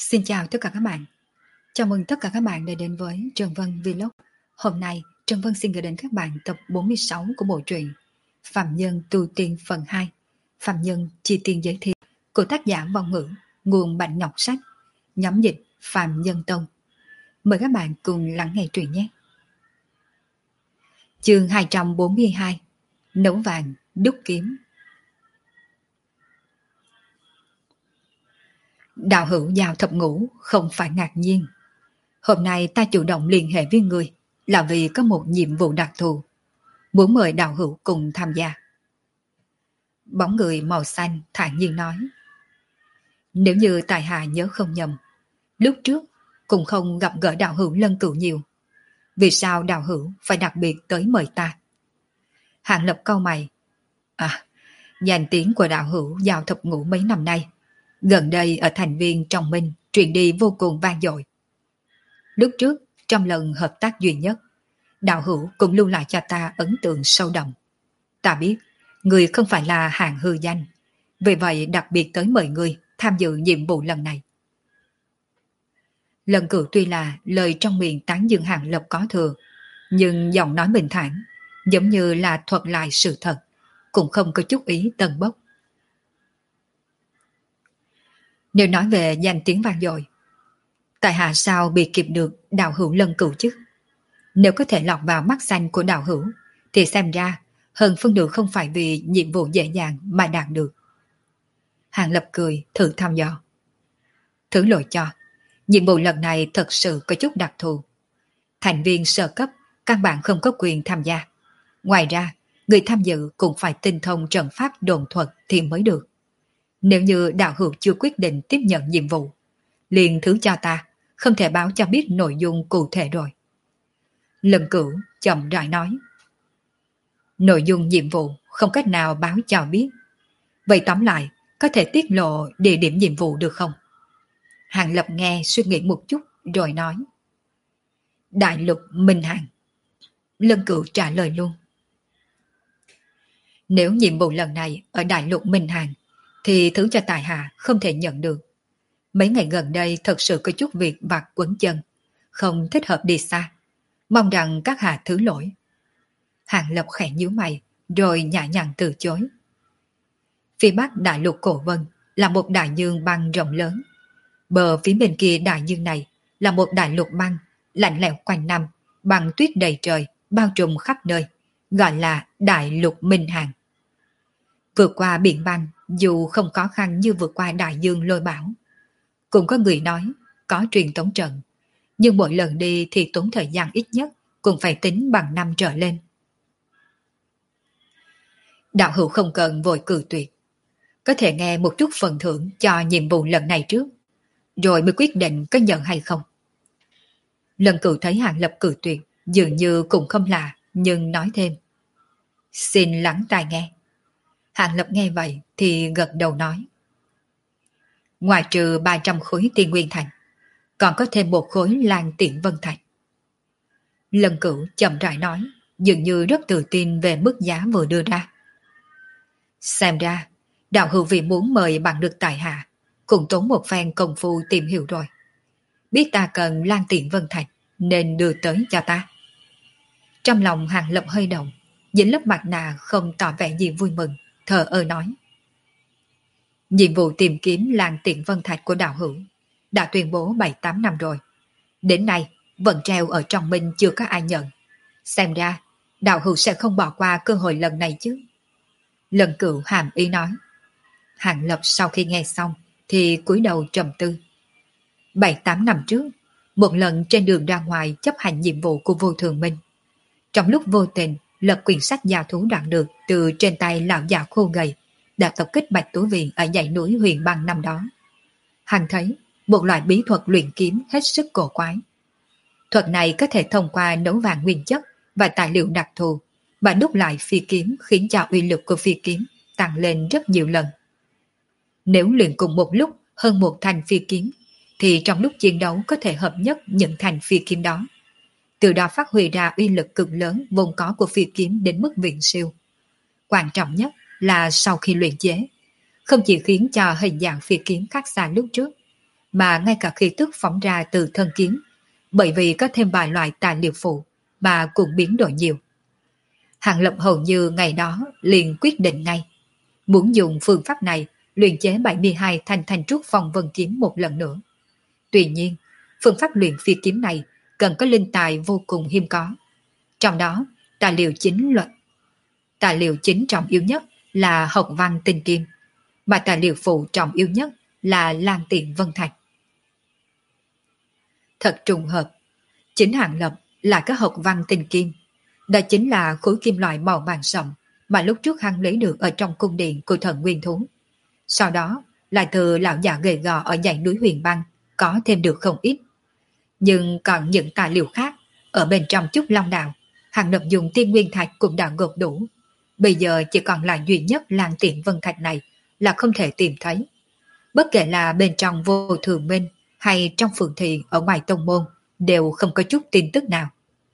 Xin chào tất cả các bạn. Chào mừng tất cả các bạn đã đến với Trần Vân Vlog. Hôm nay, Trần Vân xin gửi đến các bạn tập 46 của bộ truyện Phạm Nhân Tu Tiên phần 2, Phạm Nhân Chi Tiên Giới Thiệu của tác giả Vong Ngữ, nguồn Bạch Ngọc Sách, nhóm dịch Phạm Nhân Tông. Mời các bạn cùng lắng nghe truyện nhé. Chương 242: Nấu vàng đúc kiếm. Đạo hữu vào thập ngũ không phải ngạc nhiên. Hôm nay ta chủ động liên hệ với người là vì có một nhiệm vụ đặc thù, muốn mời đạo hữu cùng tham gia. Bóng người màu xanh thản nhiên nói. Nếu như tại hạ nhớ không nhầm, lúc trước cũng không gặp gỡ đạo hữu Lân Cửu nhiều. Vì sao đạo hữu phải đặc biệt tới mời ta? Hạng Lập cau mày. Danh tiếng của đạo hữu vào thập ngũ mấy năm nay, gần đây ở thành viên Trọng Minh truyền đi vô cùng vang dội. Lúc trước, trong lần hợp tác duy nhất, đạo hữu cũng lưu lại cho ta ấn tượng sâu đậm. Ta biết, người không phải là hạng hư danh, vì vậy đặc biệt tới mời người tham dự nhiệm vụ lần này. Lần Cửu tuy là lời trong miệng tán dương Hạng Lập có thừa, nhưng giọng nói bình thản, giống như là thuật lại sự thật, cũng không có chút ý tần bốc. Nếu nói về danh tiếng vang dội, tại hạ sao bị kịp được đạo hữu Lân Cửu chứ? Nếu có thể lọt vào mắt xanh của đạo hữu, thì xem ra hơn phân nửa không phải vì nhiệm vụ dễ dàng mà đạt được. Hạng Lập cười thử thăm dò. Thử lỗi cho, nhiệm vụ lần này thật sự có chút đặc thù. Thành viên sơ cấp căn bản không có quyền tham gia. Ngoài ra, người tham dự cũng phải tinh thông trận pháp đồn thuật thì mới được. Nếu như đạo hữu chưa quyết định tiếp nhận nhiệm vụ, liền thứ cho ta, không thể báo cho biết nội dung cụ thể rồi. Lân Cửu chậm rãi nói. Nội dung nhiệm vụ không cách nào báo cho biết. Vậy tóm lại, có thể tiết lộ địa điểm nhiệm vụ được không? Hạng Lập nghe suy nghĩ một chút rồi nói. Đại lục Minh Hàn. Lân Cửu trả lời luôn. Nếu nhiệm vụ lần này ở đại lục Minh Hàn, thì thứ cho tài hạ không thể nhận được. Mấy ngày gần đây thật sự có chút việc vặt quấn chân, không thích hợp đi xa. Mong rằng các hạ thứ lỗi. Hạng Lập khẽ nhíu mày, rồi nhã nhặn từ chối. Phía bắc đại lục Cổ Vân là một đại dương băng rộng lớn. Bờ phía bên kia đại dương này là một đại lục băng, lạnh lẽo quanh năm, băng tuyết đầy trời, bao trùm khắp nơi, gọi là đại lục Minh Hàn. Vượt qua biển băng dù không khó khăn như vượt qua đại dương lôi bão. Cũng có người nói có truyền tống trận, nhưng mỗi lần đi thì tốn thời gian ít nhất cũng phải tính bằng năm trở lên. Đạo hữu không cần vội cự tuyệt, có thể nghe một chút phần thưởng cho nhiệm vụ lần này trước, rồi mới quyết định có nhận hay không. Lần Cửu thấy Hạng Lập cự tuyệt dường như cũng không lạ, nhưng nói thêm. Xin lắng tai nghe. Hạng Lập nghe vậy thì gật đầu nói. Ngoài trừ 300 khối tiên nguyên thành, còn có thêm một khối Lan Tiễn Vân Thạch. Lần Cửu chậm rãi nói, dường như rất tự tin về mức giá vừa đưa ra. Xem ra, đạo hữu vì muốn mời bạn được tại hạ, cũng tốn một phen công phu tìm hiểu rồi. Biết ta cần Lan Tiễn Vân Thạch, nên đưa tới cho ta. Trong lòng Hạng Lập hơi động, dính lớp mặt nạ không tỏ vẻ gì vui mừng, thờ ơ nói. Nhiệm vụ tìm kiếm Lan Tiễn Vân Thạch của đạo hữu đã tuyên bố 7-8 năm rồi. Đến nay vẫn treo ở trong minh chưa có ai nhận. Xem ra đạo hữu sẽ không bỏ qua cơ hội lần này chứ. Lần Cửu hàm ý nói. Hạng Lập sau khi nghe xong thì cúi đầu trầm tư. 7-8 năm trước, một lần trên đường ra ngoài chấp hành nhiệm vụ của Vô Thường Minh, trong lúc vô tình lật quyển sách gia thú đạt được từ trên tay lão già khô gầy đã tập kích Bạch Tú Viện ở dãy núi Huyền Băng năm đó. Hắn thấy một loại bí thuật luyện kiếm hết sức cổ quái. Thuật này có thể thông qua nấu vàng nguyên chất và tài liệu đặc thù và đúc lại phi kiếm, khiến cho uy lực của phi kiếm tăng lên rất nhiều lần. Nếu luyện cùng một lúc hơn một thanh phi kiếm, thì trong lúc chiến đấu có thể hợp nhất những thanh phi kiếm đó, từ đó phát huy ra uy lực cực lớn vốn có của phi kiếm đến mức viễn siêu. Quan trọng nhất là sau khi luyện chế, không chỉ khiến cho hình dạng phi kiếm khác xa lúc trước, mà ngay cả khí tức phóng ra từ thân kiếm, bởi vì có thêm vài loại tài liệu phụ mà cũng biến đổi nhiều. Hàng Lập hầu như ngày đó liền quyết định ngay, muốn dùng phương pháp này luyện chế 72 thanh thanh trúc phong vân kiếm một lần nữa. Tuy nhiên, phương pháp luyện phi kiếm này cần có linh tài vô cùng hiếm có. Trong đó, tài liệu chính trọng yếu nhất là Hộc Văn Tinh Kim, mà tài liệu phụ trọng yếu nhất là Lan Tiện Vân Thạch. Thật trùng hợp, chính Hàng Lập là cái Hộc Văn Tinh Kim. Đó chính là khối kim loại màu vàng sậm mà lúc trước hắn lấy được ở trong cung điện của thần nguyên thú. Sau đó, lại từ lão già gầy gò ở dãy núi Huyền Băng có thêm được không ít. Nhưng còn những tài liệu khác, ở bên trong Trúc Long Đạo, Hàng Lập dùng Tiên Nguyên Thạch cũng đã gộp đủ. Bây giờ chỉ còn lại duy nhất Lan Tiện Vân Thạch này là không thể tìm thấy. Bất kể là bên trong Vô Thường Minh hay trong phường thị ở ngoài tông môn, đều không có chút tin tức nào.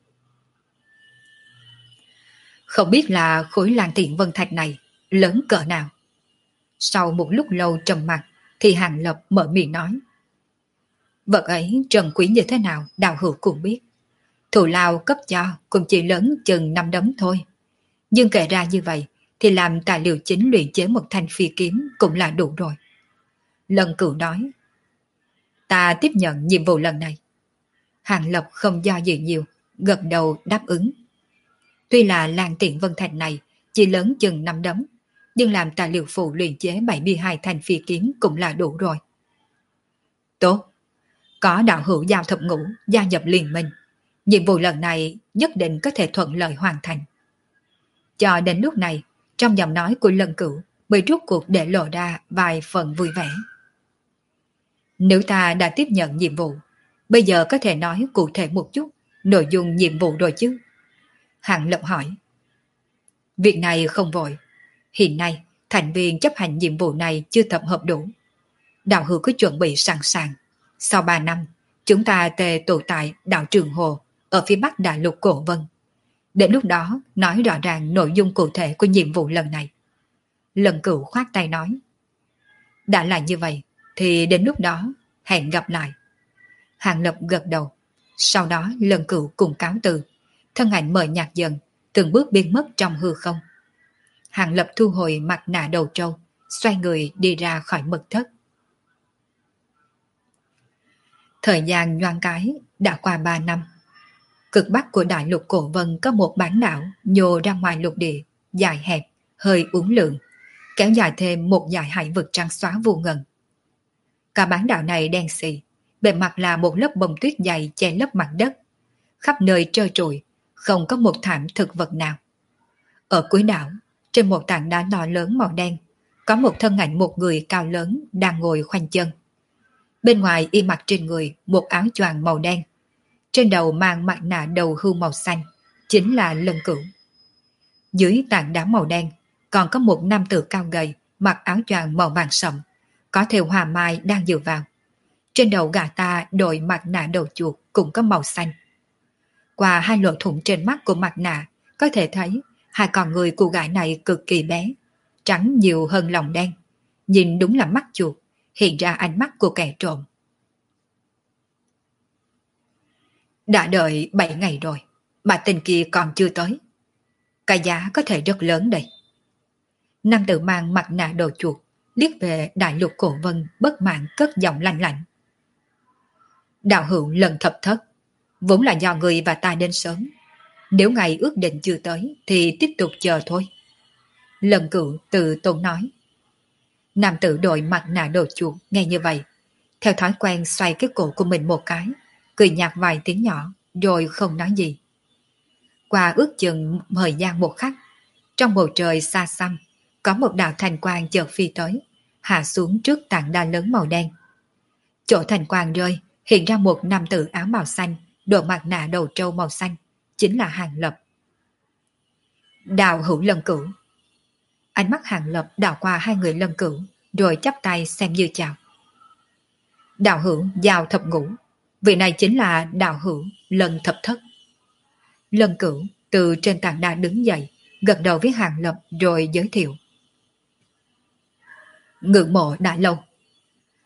Không biết là khối Lan Tiện Vân Thạch này lớn cỡ nào. Sau một lúc lâu trầm mặc thì Hàng Lập mở miệng nói. Vật ấy trần quý như thế nào Đạo Hữu cũng biết. Thù lao cấp cho cũng chỉ lớn chừng 5 đấm thôi. Nhưng kể ra như vậy thì làm tài liệu chính luyện chế một thanh phi kiếm cũng là đủ rồi. Lần Cửu nói. Ta tiếp nhận nhiệm vụ lần này. Hàng Lập không do dự nhiều, gật đầu đáp ứng. Tuy là Lan Tiện Vân Thạch này chỉ lớn chừng 5 đấm, nhưng làm tài liệu phụ luyện chế 72 thanh phi kiếm cũng là đủ rồi. Tốt, có đạo hữu Giao Thập Ngũ gia nhập liên minh, nhiệm vụ lần này nhất định có thể thuận lợi hoàn thành. Cho đến lúc này, trong giọng nói của Lần Cửu mới rút cuộc để lộ ra vài phần vui vẻ. Nếu ta đã tiếp nhận nhiệm vụ, bây giờ có thể nói cụ thể một chút nội dung nhiệm vụ rồi chứ? Hàng Lập hỏi. Việc này không vội. Hiện nay, thành viên chấp hành nhiệm vụ này chưa tập hợp đủ. Đạo hữu cứ chuẩn bị sẵn sàng. Sau 3 năm, chúng ta tề tụ tại đảo Trường Hồ ở phía bắc đại lục Cổ Vân. Đến lúc đó, nói rõ ràng nội dung cụ thể của nhiệm vụ lần này. Lần Cửu khoát tay nói. Đã là như vậy, thì đến lúc đó, hẹn gặp lại. Hàng Lập gật đầu. Sau đó Lần Cửu cùng cáo từ. Thân ảnh mờ nhạt dần, từng bước biến mất trong hư không. Hàng Lập thu hồi mặt nạ đầu trâu, xoay người đi ra khỏi mật thất. Thời gian nhoáng cái đã qua 3 năm. Cực bắc của đại lục Cổ Vân có một bán đảo nhô ra ngoài lục địa, dài hẹp, hơi uốn lượn, kéo dài thêm một dải hải vực trắng xóa vô ngần. Cả bán đảo này đen xì, bề mặt là một lớp bông tuyết dày che lấp mặt đất, khắp nơi trơ trụi, không có một thảm thực vật nào. Ở cuối đảo, trên một tảng đá to lớn màu đen, có một thân ảnh một người cao lớn đang ngồi khoanh chân. Bên ngoài y mặc trên người một áo choàng màu đen, trên đầu mang mặt nạ đầu hươu màu xanh, chính là Lần Cửu. Dưới tảng đá màu đen còn có một nam tử cao gầy mặc áo choàng màu vàng sậm, có thêu hoa mai đang dựa vào. Trên đầu gã ta đội mặt nạ đầu chuột cũng có màu xanh. Qua hai lỗ thủng trên mắt của mặt nạ có thể thấy hai con người của gã này cực kỳ bé, trắng nhiều hơn lòng đen, nhìn đúng là mắt chuột, hiện ra ánh mắt của kẻ trộm. Đã đợi 7 ngày rồi, mà tên kia còn chưa tới. Cái giá có thể rất lớn đây. Nam tử mang mặt nạ đầu chuột, liếc về đại lục Cổ Vân bất mãn cất giọng lạnh lạnh. Đạo hữu Lần Thập Thất, vốn là do người và ta đến sớm. Nếu ngày ước định chưa tới thì tiếp tục chờ thôi. Lần Cửu từ tốn nói. Nam tử đội mặt nạ đầu chuột nghe như vậy, theo thói quen xoay cái cổ của mình một cái, cười nhạt vài tiếng nhỏ rồi không nói gì. Qua ước chừng thời gian một khắc, trong bầu trời xa xăm có một đạo thành quang chợt phi tới, hạ xuống trước tảng đá lớn màu đen. Chỗ thành quang rơi hiện ra một nam tử áo màu xanh, đội mặt nạ đầu trâu màu xanh, chính là Hàng Lập. Đạo hữu Lần Cửu. Ánh mắt Hàng Lập đảo qua hai người Lần Cửu, rồi chắp tay xem như chào. Đạo hữu Giao Thập Ngũ, vị này chính là đạo hữu Lần Thập Thất. Lần Cửu từ trên tảng đá đứng dậy, gật đầu với Hàng Lập rồi giới thiệu. Ngưỡng mộ đã lâu.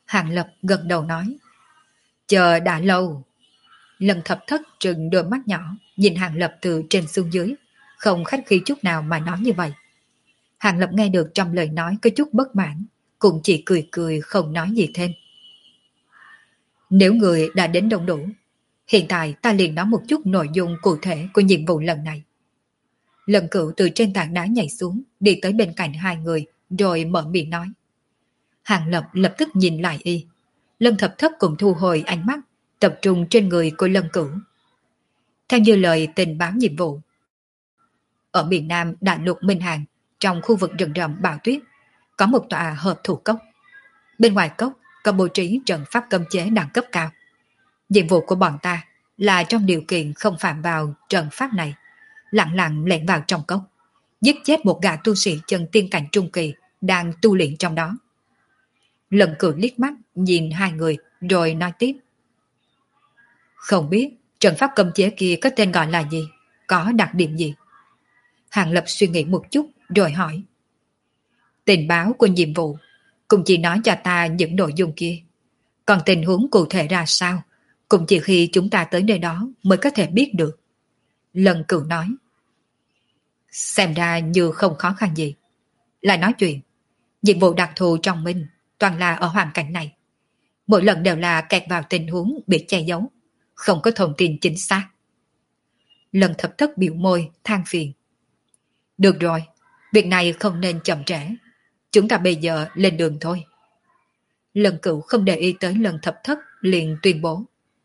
Hàng Lập gật đầu nói. Chờ đã lâu. Lần Thập Thất trừng đôi mắt nhỏ, nhìn Hàng Lập từ trên xuống dưới, không khách khí chút nào mà nói như vậy. Hàng Lập nghe được trong lời nói có chút bất mãn, cũng chỉ cười cười không nói gì thêm. Nếu người đã đến đông đủ, hiện tại ta liền nói một chút nội dung cụ thể của nhiệm vụ lần này. Lần Cửu từ trên tảng đá nhảy xuống, đi tới bên cạnh hai người, rồi mở miệng nói. Hàng Lập lập tức nhìn lại y. Lâm Thập Thất cùng thu hồi ánh mắt, tập trung trên người của Lâm Cửu. Theo như lời tình báo nhiệm vụ, ở miền Nam đại lục Minh Hàng, trong khu vực rừng rậm bão tuyết, có một tòa hợp thủ cốc. Bên ngoài cốc có bố trí trận pháp cấm chế đẳng cấp cao. Nhiệm vụ của bọn ta là trong điều kiện không phạm vào trận pháp này, lặng lặng lẻn vào trong cốc, giết chết một gã tu sĩ chân tiên cảnh trung kỳ đang tu luyện trong đó. Lần Cửu liếc mắt nhìn hai người rồi nói tiếp. Không biết trận pháp cấm chế kia có tên gọi là gì, có đặc điểm gì? Hàng Lập suy nghĩ một chút rồi hỏi. Tình báo của nhiệm vụ cũng chỉ nói cho ta những nội dung kia, còn tình huống cụ thể ra sao cũng chỉ khi chúng ta tới nơi đó mới có thể biết được. Lần Cửu nói. Xem ra như không khó khăn gì. Lại nói chuyện, nhiệm vụ đặc thù trong Minh toàn là ở hoàn cảnh này. Mỗi lần đều là kẹt vào tình huống bị che giấu, không có thông tin chính xác. Lần Thập Thất biểu môi than phiền. Được rồi, việc này không nên chậm trễ. Chúng ta bây giờ lên đường thôi. Lần Cửu không để ý tới Lần Thập Thất liền tuyên bố.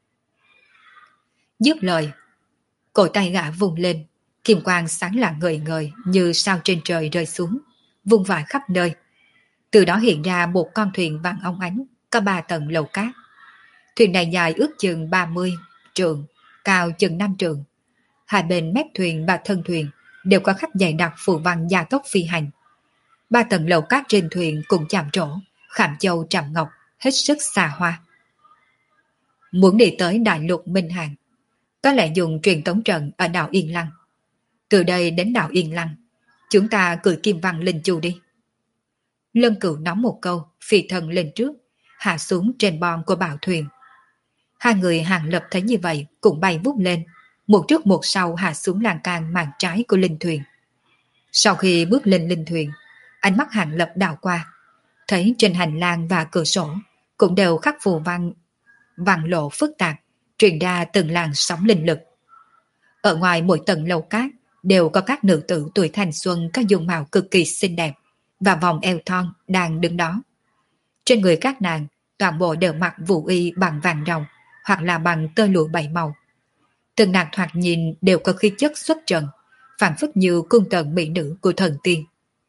Dứt lời, cổ tay gã vùng lên, kim quang sáng lạng ngời ngời như sao trên trời rơi xuống, vung vãi khắp nơi. Từ đó hiện ra một con thuyền vàng óng ánh, có 3 tầng lầu cát. Thuyền này dài ước chừng 30 trượng, cao chừng 5 trượng. Hai bên mép thuyền và thân thuyền đều có khắc dày đặc phù văn gia tốc phi hành. 3 tầng lầu cát trên thuyền cùng chạm trổ, khảm châu tràm ngọc, hết sức xa hoa. Muốn đi tới đại lục Minh Hàng, có lẽ dùng truyền tống trận ở đảo Yên Lăng. Từ đây đến đảo Yên Lăng, chúng ta cử kim văn linh chu đi. Lân Cửu nói một câu, phi thân lên trước, hạ xuống trên bon của bảo thuyền. Hai người Hàng Lập thấy như vậy cũng bay vút lên, một trước một sau hạ xuống lan can màn trái của linh thuyền. Sau khi bước lên linh thuyền, ánh mắt Hàng Lập đảo qua, thấy trên hành lang và cửa sổ cũng đều khắc phù văn vàng lộ phức tạp, truyền ra từng làn sóng linh lực. Ở ngoài mỗi tầng lầu cát đều có các nữ tử tuổi thanh xuân có dung mạo cực kỳ xinh đẹp và vòng eo thon đang đứng đó. Trên người các nàng toàn bộ đều mặc vũ y bằng vàng ròng hoặc là bằng tơ lụa 7 màu. Từng nàng thoạt nhìn đều có khí chất xuất trần, phảng phất như cung tần mỹ nữ của thần tiên.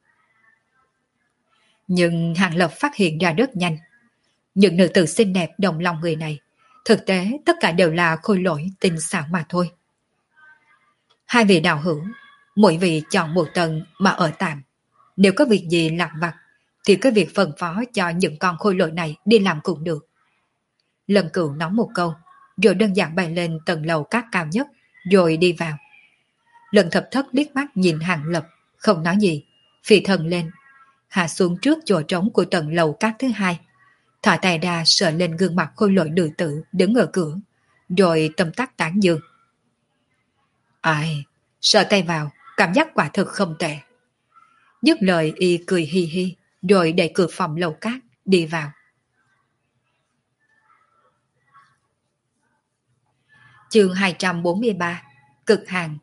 Nhưng Hàng Lập phát hiện ra rất nhanh, những nữ tử xinh đẹp đồng lòng người này thực tế tất cả đều là khôi lỗi tinh xảo mà thôi. Hai vị đạo hữu, mỗi vị chọn một tầng mà ở tạm. Nếu có việc gì lặt vặt thì cứ việc phân phó cho những con khôi lỗi này đi làm cũng được. Lâm Cửu nói một câu, rồi đơn giản bay lên tầng lầu cát cao nhất, rồi đi vào. Lần Thập Thất liếc mắt nhìn Hàng Lập, không nói gì, phi thân lên, hạ xuống trước chỗ trống của tầng lầu cát thứ hai, thả tay ra sờ lên gương mặt khôi lỗi nữ tử đứng ở cửa, rồi tâm tắc tán dương. Ai, sờ tay vào, cảm giác quả thực không tệ. Dứt lời y cười hi hi, rồi đẩy cửa phòng lầu cát, đi vào. Chương 243, Cực Hàng.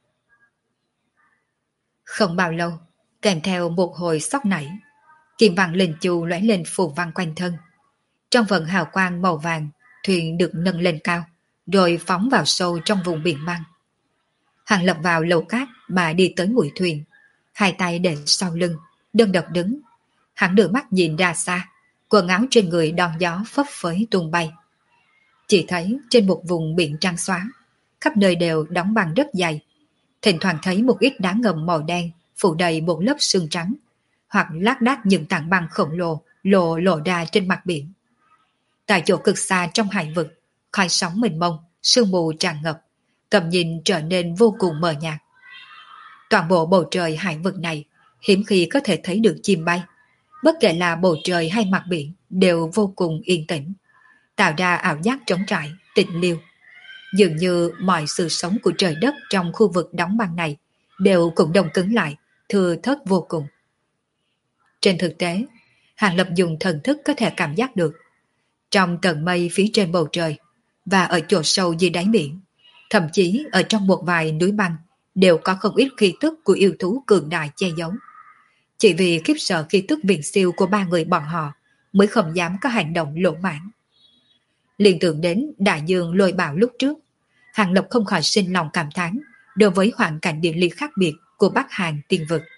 Không bao lâu, kèm theo một hồi sóc nảy, kim văn linh chu lóe lên phù văn quanh thân. Trong vần hào quang màu vàng, thuyền được nâng lên cao, rồi phóng vào sâu trong vùng biển băng. Hàng Lập vào lầu cát mà đi tới mũi thuyền, hai tay để sau lưng, đơn độc đứng. Hắn đưa mắt nhìn ra xa, quần áo trên người đón gió phấp phới tung bay. Chỉ thấy trên một vùng biển trắng xóa, khắp nơi đều đóng băng rất dày. Thỉnh thoảng thấy một ít đá ngầm màu đen phủ đầy một lớp sương trắng, hoặc lác đác những tảng băng khổng lồ lộ ra trên mặt biển. Tại chỗ cực xa trong hải vực, khói sóng mênh mông, sương mù tràn ngập, tầm nhìn trở nên vô cùng mờ nhạt. Toàn bộ bầu trời hải vực này hiếm khi có thể thấy được chim bay. Bất kể là bầu trời hay mặt biển đều vô cùng yên tĩnh, tạo ra ảo giác trống trải, tĩnh liêu. Dường như mọi sự sống của trời đất trong khu vực đóng băng này đều cũng đông cứng lại, thưa thớt vô cùng. Trên thực tế, Hàng Lập dùng thần thức có thể cảm giác được. Trong tầng mây phía trên bầu trời và ở chỗ sâu dưới đáy biển, thậm chí ở trong một vài núi băng đều có không ít khí tức của yêu thú cường đại che giấu. Chỉ vì khiếp sợ khí tức viễn siêu của ba người bọn họ mới không dám có hành động lỗ mãng. Liên tưởng đến đại dương lôi bạo lúc trước, Hàng Lập không khỏi sinh lòng cảm thán đối với hoàn cảnh địa lý khác biệt của Bắc Hàn tiên vực.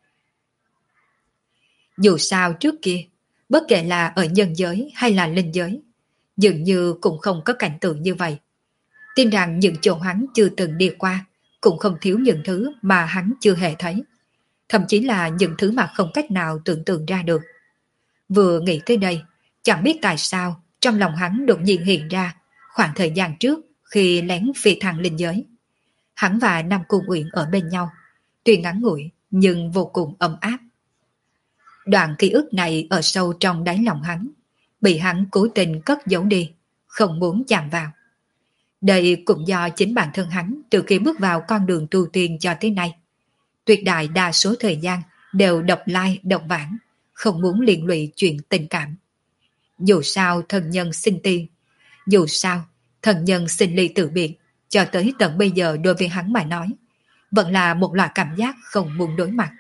Dù sao trước kia, bất kể là ở nhân giới hay là linh giới, dường như cũng không có cảnh tượng như vậy. Tin rằng những chỗ hắn chưa từng đi qua cũng không thiếu những thứ mà hắn chưa hề thấy. Thậm chí là những thứ mà không cách nào tưởng tượng ra được. Vừa nghĩ tới đây, chẳng biết tại sao trong lòng hắn đột nhiên hiện ra khoảng thời gian trước khi lén phi thăng linh giới. Hắn và Nam Cung Uyển ở bên nhau, tuy ngắn ngủi nhưng vô cùng ấm áp. Đoạn ký ức này ở sâu trong đáy lòng hắn, bị hắn cố tình cất giấu đi, không muốn chạm vào. Đây cũng do chính bản thân hắn từ khi bước vào con đường tu tiên cho tới nay. Tuyệt đại đa số thời gian đều độc lai độc vãng, không muốn liên lụy chuyện tình cảm. Dù sao thân nhân sinh tiên, dù sao thân nhân sinh ly tử biệt, cho tới tận bây giờ đối với hắn mà nói, vẫn là một loại cảm giác không muốn đối mặt.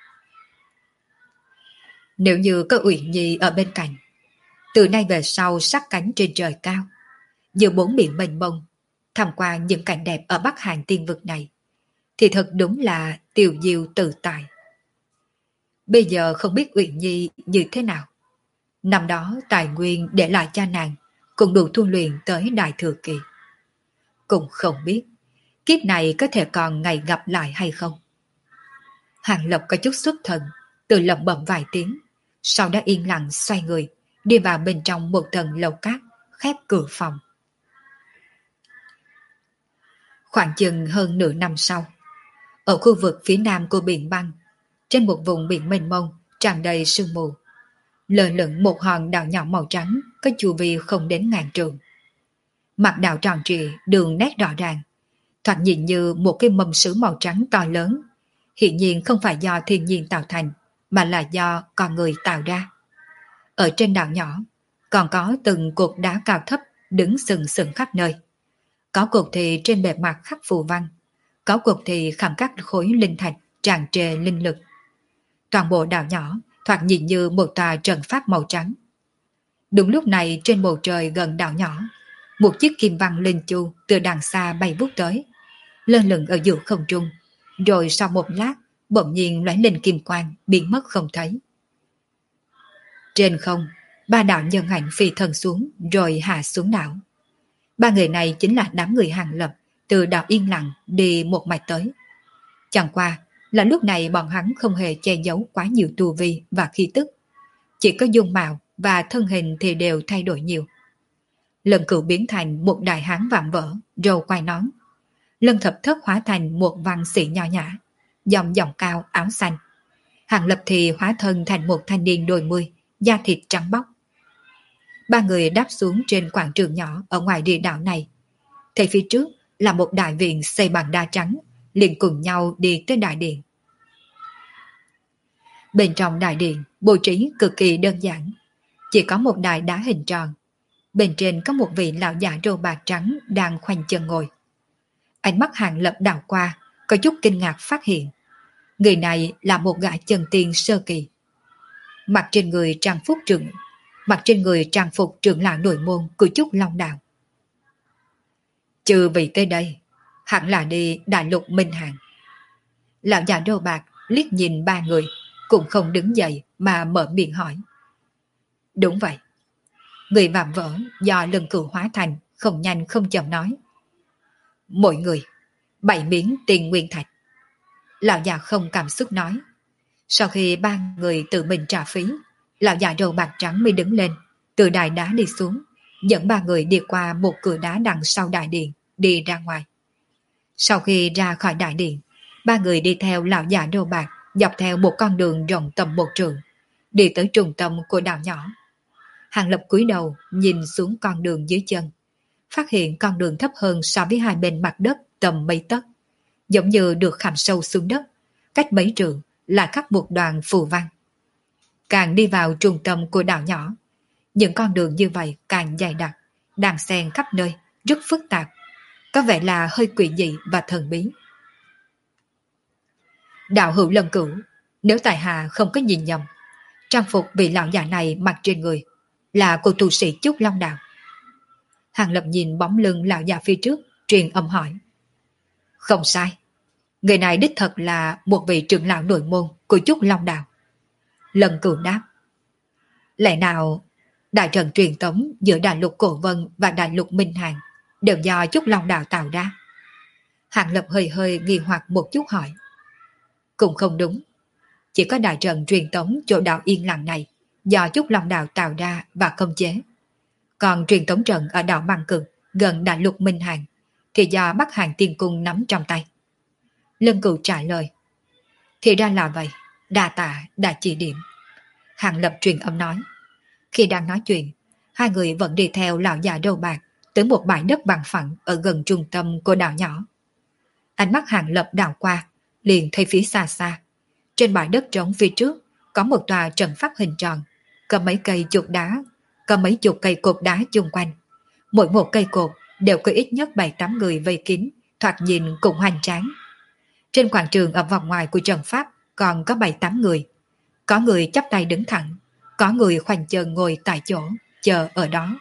Nếu như có Uyển Nhi ở bên cạnh, từ nay về sau sát cánh trên trời cao, giữa bốn biển mênh mông, tham quan những cảnh đẹp ở Bắc Hàn tiên vực này, thì thật đúng là tiêu diêu tự tại. Bây giờ không biết Uyển Nhi như thế nào. Năm đó tài nguyên để lại cho nàng cũng đủ tu luyện tới đại thừa kỳ. Cũng không biết kiếp này có thể còn ngày gặp lại hay không. Hàng Lập có chút xuất thần, tự lẩm bẩm vài tiếng, sau đó yên lặng xoay người, đi vào bên trong một tầng lầu cát, khép cửa phòng. Khoảng chừng hơn nửa năm sau, ở khu vực phía nam của biển băng, trên một vùng biển mênh mông tràn đầy sương mù, lơ lửng một hòn đảo nhỏ màu trắng có chu vi không đến ngàn trượng. Mặt đảo tròn trịa, đường nét rõ ràng, thoạt nhìn như một cái mâm sứ màu trắng to lớn, hiển nhiên không phải do thiên nhiên tạo thành, mà là do con người tạo ra. Ở trên đảo nhỏ, còn có từng cột đá cao thấp đứng sừng sững khắp nơi. Có cột thì trên bề mặt khắc phù văn, có cột thì khảm các khối linh thạch tràn trề linh lực. Toàn bộ đảo nhỏ thoạt nhìn như một tòa trận pháp màu trắng. Đúng lúc này trên bầu trời gần đảo nhỏ, một chiếc kim văn linh chu từ đằng xa bay vút tới, lơ lửng ở giữa không trung, rồi sau một lát bỗng nhiên lóe lên kim quang biến mất không thấy. Trên không, ba đạo nhân ảnh phi thân xuống rồi hạ xuống đảo. Ba người này chính là đám người Hàng Lập từ đảo yên lặng đi một mạch tới. Chẳng qua là lúc này bọn hắn không hề che giấu quá nhiều tu vi và khí tức. Chỉ có dung mạo và thân hình thì đều thay đổi nhiều. Lần Cửu biến thành một đại hán vạm vỡ, râu quai nón. Lân Thập Thất hóa thành một văn sĩ nho nhã, dòng dòng cao áo xanh. Hàng Lập thì hóa thân thành một thanh niên đôi mươi, da thịt trắng bóc. Ba người đáp xuống trên quảng trường nhỏ ở ngoài địa đảo này. Thấy phía trước là một đại viện xây bằng đá trắng, liền cùng nhau đi tới đại điện. Bên trong đại điện, bố trí cực kỳ đơn giản. Chỉ có một đài đá hình tròn. Bên trên có một vị lão già râu bạc trắng đang khoanh chân ngồi. Ánh mắt Hàng Lập đảo qua, có chút kinh ngạc phát hiện. Người này là một gã chân tiên sơ kỳ. Mặc trên người trang phục trưởng lão nội môn của Trúc Long Đạo. Trừ vị tới đây, hẳn là đi đại lục Minh Hàn. Lão già râu bạc liếc nhìn ba người, cũng không đứng dậy mà mở miệng hỏi. Đúng vậy. Người vạm vỡ do Lân Cửu hóa thành, không nhanh không chậm nói. Mỗi người 7 miếng tiền nguyên thạch. Lão già không cảm xúc nói. Sau khi ba người tự mình trả phí, lão già râu bạc trắng mới đứng lên, từ đài đá đi xuống, dẫn ba người đi qua một cửa đá đằng sau đại điện, đi ra ngoài. Sau khi ra khỏi đại điện, ba người đi theo lão già râu bạc dọc theo một con đường rộng tầm 1 trượng, đi tới trung tâm của đảo nhỏ. Hàng Lập cúi đầu nhìn xuống con đường dưới chân, phát hiện con đường thấp hơn so với hai bên mặt đất tầm mấy tấc, giống như được khảm sâu xuống đất, cách mấy trượng là khắc một đoàn phù văn. Càng đi vào trung tâm của đảo nhỏ, những con đường như vậy càng dày đặc, đan xen khắp nơi, rất phức tạp, có vẻ là hơi quỷ dị và thần bí. Đạo hữu Lân Cửu, nếu tại hạ không có nhìn nhầm, trang phục vị lão già này mặc trên người là của tu sĩ Trúc Long Đạo. Hàng Lập nhìn bóng lưng lão già phía trước, truyền âm hỏi. Không sai, người này đích thật là một vị trưởng lão nội môn của Trúc Long Đạo. Lân Cửu đáp. Lẽ nào đại trận truyền tống giữa đại lục Cổ Vân và đại lục Minh Hàn đều do Trúc Long Đạo tạo ra? Hàng Lập hơi hơi nghi hoặc một chút hỏi. Cũng không đúng, chỉ có đại trận truyền tống chỗ đạo yên lặng này do Trúc Long Đạo tạo ra và khống chế. Còn truyền tống trận ở đảo Măng Cực gần đại lục Minh Hàn thì do Bắc Hàn Tiên Cung nắm trong tay. Lân Cửu trả lời. Thì ra là vậy, đa tạ đã chỉ điểm. Hàng Lập truyền âm nói. Khi đang nói chuyện, hai người vẫn đi theo lão già đầu bạc tới một bãi đất bằng phẳng ở gần trung tâm của đảo nhỏ. Ánh mắt Hàng Lập đảo qua, liền thấy phía xa xa. Trên bãi đất trống phía trước có một tòa trận pháp hình tròn, có mấy chục cây cột đá chung quanh. Mỗi một cây cột đều có ít nhất 7-8 người vây kín, thoạt nhìn cũng hoành tráng. Trên quảng trường ở vòng ngoài của trận pháp còn có 7-8 người. Có người chắp tay đứng thẳng, có người khoanh chân ngồi tại chỗ, chờ ở đó.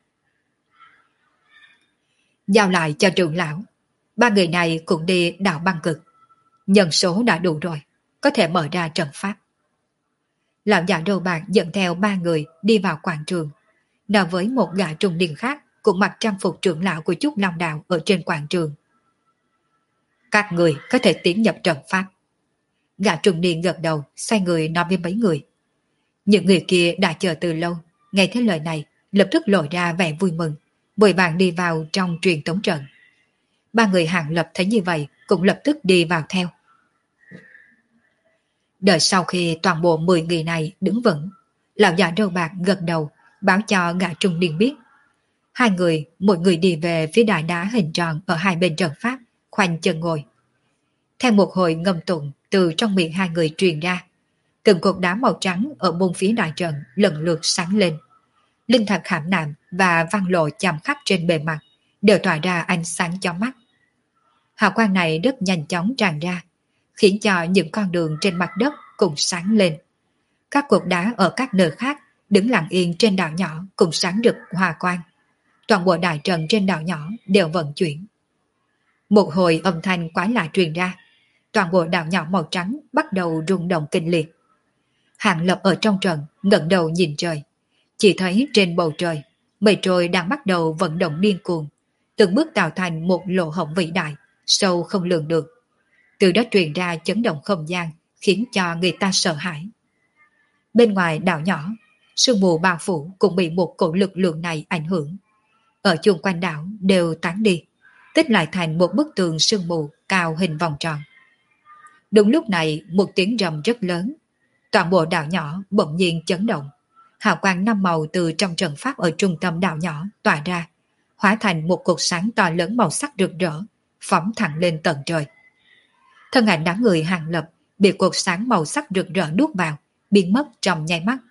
Giao lại cho trưởng lão, 3 người này cũng đi đảo Băng Cực. Nhân số đã đủ rồi, có thể mở ra trận pháp. Lão già đầu bạc dẫn theo 3 người đi vào quảng trường, nói với một gã trung niên khác cũng mặc trang phục trưởng lão của Trúc Long Đạo ở trên quảng trường. Các người có thể tiến nhập trận pháp. Gã trung niên gật đầu, xoay người nói với mấy người. Những người kia đã chờ từ lâu, nghe thấy lời này, lập tức lộ ra vẻ vui mừng, vội vàng đi vào trong truyền tống trận. 3 người Hàng Lập thấy như vậy cũng lập tức đi vào theo. Đợi sau khi toàn bộ 10 người này đứng vững, lão già râu bạc gật đầu, báo cho gã trung niên biết. 2 người, mỗi người đi về phía đại đá hình tròn ở hai bên trận pháp, khoanh chân ngồi. Theo một hồi ngâm tụng từ trong miệng 2 người truyền ra, từng cột đá màu trắng ở bốn phía đại trận lần lượt sáng lên. Linh thạch khảm nạm và văn lộ chạm khắc trên bề mặt đều tỏa ra ánh sáng chói mắt. Hào quang này rất nhanh chóng tràn ra, khiến cho những con đường trên mặt đất cũng sáng lên. Các cột đá ở các nơi khác đứng lặng yên trên đảo nhỏ cũng sáng rực hòa quang. Toàn bộ đại trận trên đảo nhỏ đều vận chuyển. Một hồi âm thanh quái lạ truyền ra, toàn bộ đảo nhỏ màu trắng bắt đầu rung động kinh liệt. Hàng Lập ở trong trận ngẩng đầu nhìn trời, chỉ thấy trên bầu trời mây trôi đang bắt đầu vận động điên cuồng, từng bước tạo thành một lỗ hổng vĩ đại, sâu không lường được. Từ đó truyền ra chấn động không gian, khiến cho người ta sợ hãi. Bên ngoài đảo nhỏ, sương mù bao phủ cũng bị một cổ lực lượng này ảnh hưởng. Ở chung quanh đảo đều tán đi, tích lại thành một bức tường sương mù cao hình vòng tròn. Đúng lúc này một tiếng rầm rất lớn, toàn bộ đảo nhỏ bỗng nhiên chấn động. Hào quang 5 màu từ trong trận pháp ở trung tâm đảo nhỏ tỏa ra, hóa thành một cột sáng to lớn màu sắc rực rỡ, phóng thẳng lên tận trời. Thân ảnh đám người Hàng Lập bị cột sáng màu sắc rực rỡ nuốt vào, biến mất trong nháy mắt.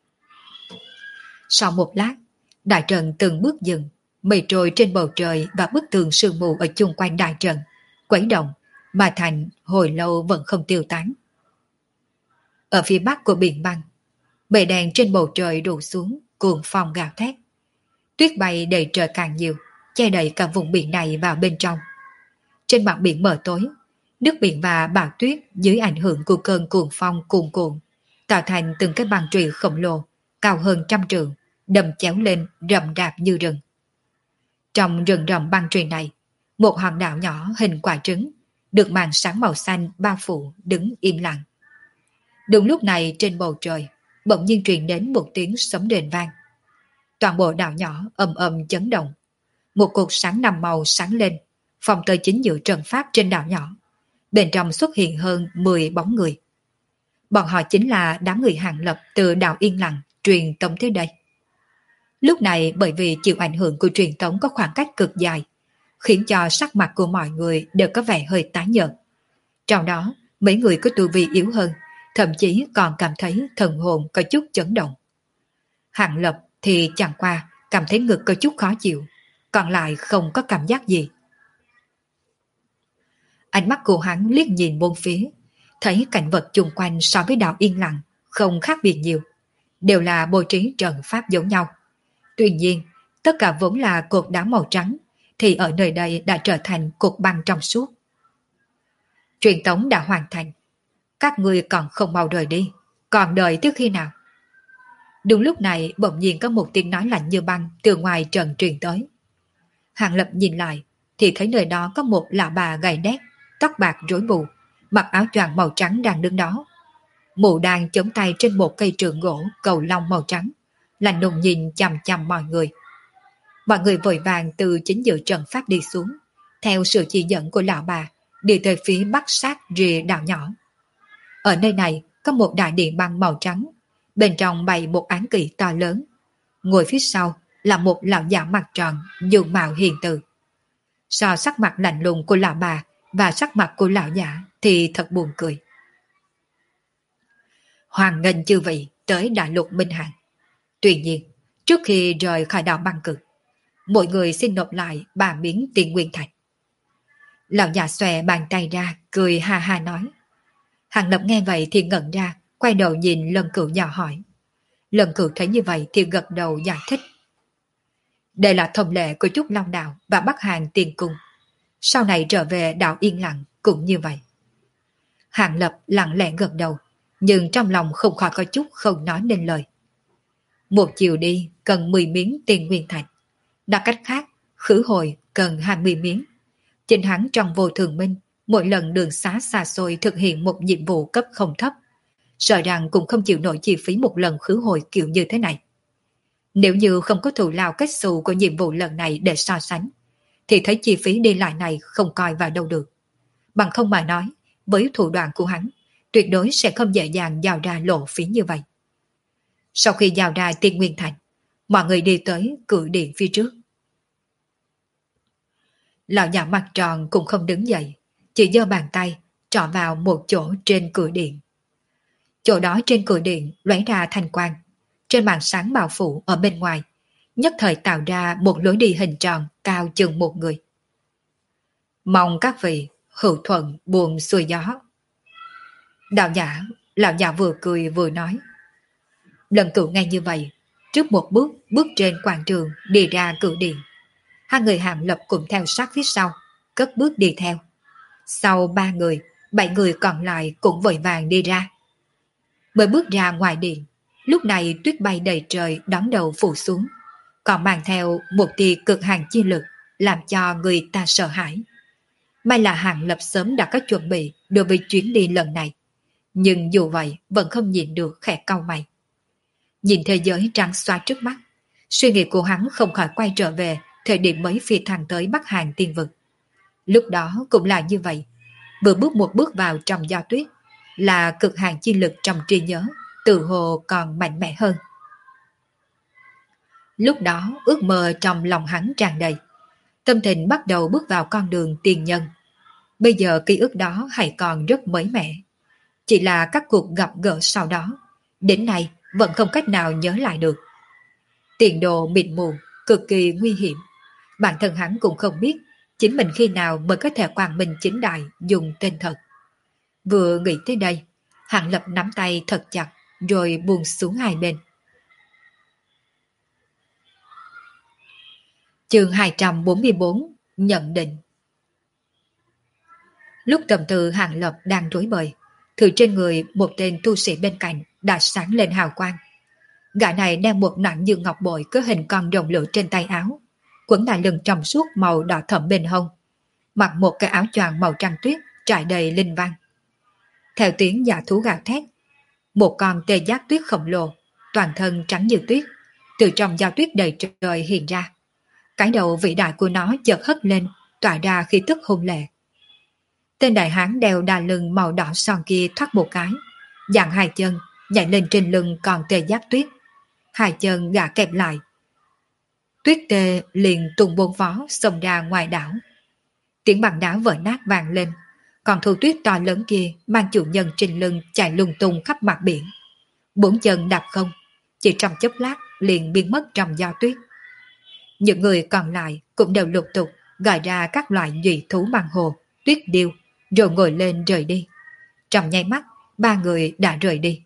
Sau một lát, đại trận từng bước dừng, mây trôi trên bầu trời và bức tường sương mù ở chung quanh đại trận quấy động mà thành hồi lâu vẫn không tiêu tán. Ở phía bắc của biển băng, mây đen trên bầu trời đổ xuống, cuồng phong gào thét. Tuyết bay đầy trời càng nhiều, che đậy cả vùng biển này vào bên trong. Trên mặt biển mờ tối, nước biển và bão tuyết dưới ảnh hưởng của cơn cuồng phong cuồn cuộn tạo thành từng cái băng trụy khổng lồ, cao hơn 100 trượng, đầm chéo lên rậm rạp như rừng. Trong rừng rậm băng trụy này, một hòn đảo nhỏ hình quả trứng, được màn sáng màu xanh bao phủ đứng im lặng. Đúng lúc này trên bầu trời, bỗng nhiên truyền đến một tiếng sấm đền vang. Toàn bộ đảo nhỏ ầm ầm chấn động. Một cột sáng 5 màu sáng lên, phòng tới chính giữa trận pháp trên đảo nhỏ. Bên trong xuất hiện hơn 10 bóng người. Bọn họ chính là đám người Hàng Lập từ đạo Yên Lặng truyền tống tới đây. Lúc này bởi vì chịu ảnh hưởng của truyền tống có khoảng cách cực dài, khiến cho sắc mặt của mọi người đều có vẻ hơi tái nhợt. Trong đó, mấy người có tu vi yếu hơn, thậm chí còn cảm thấy thần hồn có chút chấn động. Hàng Lập thì chẳng qua cảm thấy ngực có chút khó chịu, còn lại không có cảm giác gì. Ánh mắt của hắn liếc nhìn bốn phía, thấy cảnh vật chung quanh so với đạo Yên Lặng không khác biệt nhiều, đều là bố trí trận pháp giống nhau. Tuy nhiên, tất cả vốn là cột đá màu trắng, thì ở nơi đây đã trở thành cột băng trong suốt. Truyền tống đã hoàn thành. Các ngươi còn không mau rời đi, còn đợi tới khi nào? Đúng lúc này bỗng nhiên có một tiếng nói lạnh như băng từ ngoài trận truyền tới. Hàng Lập nhìn lại, thì thấy nơi đó có một lão bà gầy đét, tóc bạc rối bù, mặc áo choàng màu trắng đang đứng đó. Mụ đang chống tay trên một cây trường gỗ cầu long màu trắng, lạnh lùng nhìn chằm chằm mọi người. Mọi người vội vàng từ chính giữa trận pháp đi xuống, theo sự chỉ dẫn của lão bà, đi tới phía bắc sát rìa đảo nhỏ. Ở nơi này có một đại điện băng màu trắng, bên trong bày một án kỷ to lớn. Ngồi phía sau là một lão giả mặt tròn, dung mạo hiền từ. So sắc mặt lạnh lùng của lão bà và sắc mặt của lão giả thì thật buồn cười. Hoàng nghênh chư vị tới đại lục Minh Hàng. Tuy nhiên, trước khi rời khỏi đảo băng cực, mọi người xin nộp lại 3 miếng tiền nguyên thạch. Lão già xòe bàn tay ra, cười ha ha nói. Hàng Lập nghe vậy thì ngẩn ra, quay đầu nhìn Lần Cửu dò hỏi. Lần Cửu thấy như vậy thì gật đầu giải thích. Đây là thông lệ của Trúc Long Đạo và Bắc Hàng Tiền Cung. Sau này trở về đảo Yên Lặng cũng như vậy. Hàng Lập lặng lẽ gật đầu, nhưng trong lòng không khỏi có chút không nói nên lời. Một chiều đi cần 10 miếng tiền nguyên thạch. Nói cách khác, khứ hồi cần 20 miếng. Chính hắn trong vô thường minh, mỗi lần đường xá xa xôi thực hiện một nhiệm vụ cấp không thấp, sợ rằng cũng không chịu nổi chi phí một lần khứ hồi kiểu như thế này. Nếu như không có thù lao kết xù của nhiệm vụ lần này để so sánh, thì thấy chi phí đi lại này không coi vào đâu được. Bằng không mà nói, với thủ đoạn của hắn, tuyệt đối sẽ không dễ dàng giao ra lộ phí như vậy. Sau khi giao ra tiền nguyên thành, mọi người đi tới cự điện phía trước. Lão già mặt tròn cũng không đứng dậy, chỉ giơ bàn tay trỏ vào một chỗ trên cửa điện. Chỗ đó trên cửa điện lóe ra thanh quang, trên màn sáng bao phủ ở bên ngoài, nhất thời tạo ra một lối đi hình tròn cao chừng một người. Mong các vị hữu thuận buồm xuôi gió. Lão già vừa cười vừa nói. Lần Cửu nghe như vậy, trước một bước bước trên quảng trường đi ra cửa điện. Hai người Hàng Lập cũng theo sát phía sau, cất bước đi theo. Sau 3 người, 7 người còn lại cũng vội vàng đi ra. Mới bước ra ngoài điện, lúc này tuyết bay đầy trời đón đầu phủ xuống, còn mang theo một tia cực hạn chi lực, làm cho người ta sợ hãi. May là Hàng Lập sớm đã có chuẩn bị đối với chuyến đi lần này, nhưng dù vậy vẫn không nhịn được khẽ cau mày. Nhìn thế giới trắng xóa trước mắt, suy nghĩ của hắn không khỏi quay trở về thời điểm mới phi thăng tới Bắc Hàng Tiên Vực. Lúc đó cũng là như vậy, vừa bước một bước vào trong gió tuyết, là cực hạn chi lực trong trí nhớ, tự hồ còn mạnh mẽ hơn. Lúc đó ước mơ trong lòng hắn tràn đầy, tâm tình bắt đầu bước vào con đường tiền nhân. Bây giờ ký ức đó hay còn rất mới mẻ, chỉ là các cuộc gặp gỡ sau đó, đến nay vẫn không cách nào nhớ lại được. Tiền đồ mịt mù, cực kỳ nguy hiểm, bản thân hắn cũng không biết chính mình khi nào mới có thể quang minh chính đại dùng tên thật. Vừa nghĩ tới đây, Hàng Lập nắm tay thật chặt rồi buông xuống hai bên. Chương 244 nhận định. Lúc tâm tư Hàng Lập đang rối bời, từ trên người một tên tu sĩ bên cạnh đã sáng lên hào quang. Gã này đeo một nặng như ngọc bội có hình con rồng lửa trên tay áo, quấn đai lưng trong suốt màu đỏ thẫm bên hông, mặc một cái áo choàng màu trắng tuyết trải đầy linh văn. Theo tiếng dạ thú gào thét, một con tê giác tuyết khổng lồ, toàn thân trắng như tuyết, từ trong giao tuyết đầy trời hiện ra. Cái đầu vĩ đại của nó chợt hất lên, tỏa ra khí tức hung lệ. Tên đại hán đeo đai lưng màu đỏ son kia thoát một cái, dặn hai chân, nhảy lên trên lưng còn tê giác tuyết. Hai chân gã kẹp lại. Tuyết tê liền tung bốn vó xông ra ngoài đảo. Tiếng bằng đá vỡ nát vang lên, còn thu tuyết to lớn kia mang chủ nhân trên lưng chạy lung tung khắp mặt biển. Bốn chân đạp không, chỉ trong chốc lát liền biến mất trong gió tuyết. Những người còn lại cũng đều lục tục gọi ra các loại dị thú bằng hồ, tuyết điêu, rồi ngồi lên rời đi. Trong nháy mắt, ba người đã rời đi.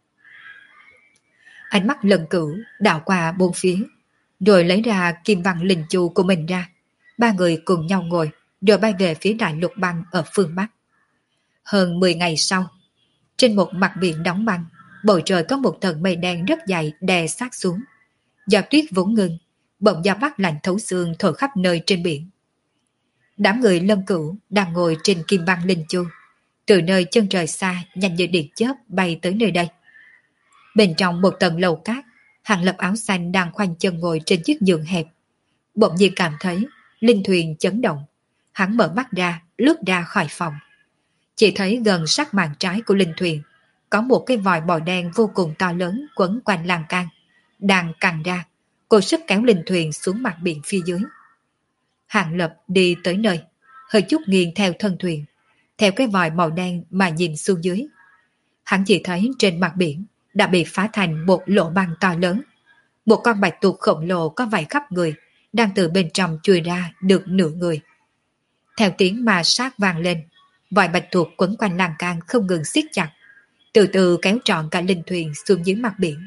Ánh mắt Lần Cửu đảo qua bốn phía, rồi lấy ra kim văn linh chu của mình ra. Ba người cùng nhau ngồi, rồi bay về phía đại lục băng ở phương Bắc. Hơn 10 ngày sau, trên một mặt biển đóng băng, bầu trời có một tầng mây đen rất dày đè sát xuống. Gió tuyết vốn ngừng, bỗng gió bắc lạnh thấu xương thổi khắp nơi trên biển. Đám người Lâm Cửu đang ngồi trên kim băng linh chu, từ nơi chân trời xa nhanh như điện chớp bay tới nơi đây. Bên trong một tầng lầu cát, Hàng Lập áo xanh đang khoanh chân ngồi trên chiếc giường hẹp. Bỗng nhiên cảm thấy linh thuyền chấn động, hắn mở mắt ra, lướt ra khỏi phòng. Chỉ thấy gần sát màn trái của linh thuyền có một cái vòi bò đen vô cùng to lớn quấn quanh lan can, đang căng ra, cố sức kéo linh thuyền xuống mặt biển phía dưới. Hàng Lập đi tới nơi, hơi chút nghiêng theo thân thuyền, theo cái vòi màu đen mà nhìn xuống dưới. Hắn chỉ thấy trên mặt biển đã bị phá thành một lỗ băng to lớn. Một con bạch tuộc khổng lồ có vảy khắp người đang từ bên trong chui ra được nửa người. Theo tiếng ma sát vang lên, vòi bạch tuộc quấn quanh lan can không ngừng siết chặt, từ từ kéo trọn cả linh thuyền xuống dưới mặt biển.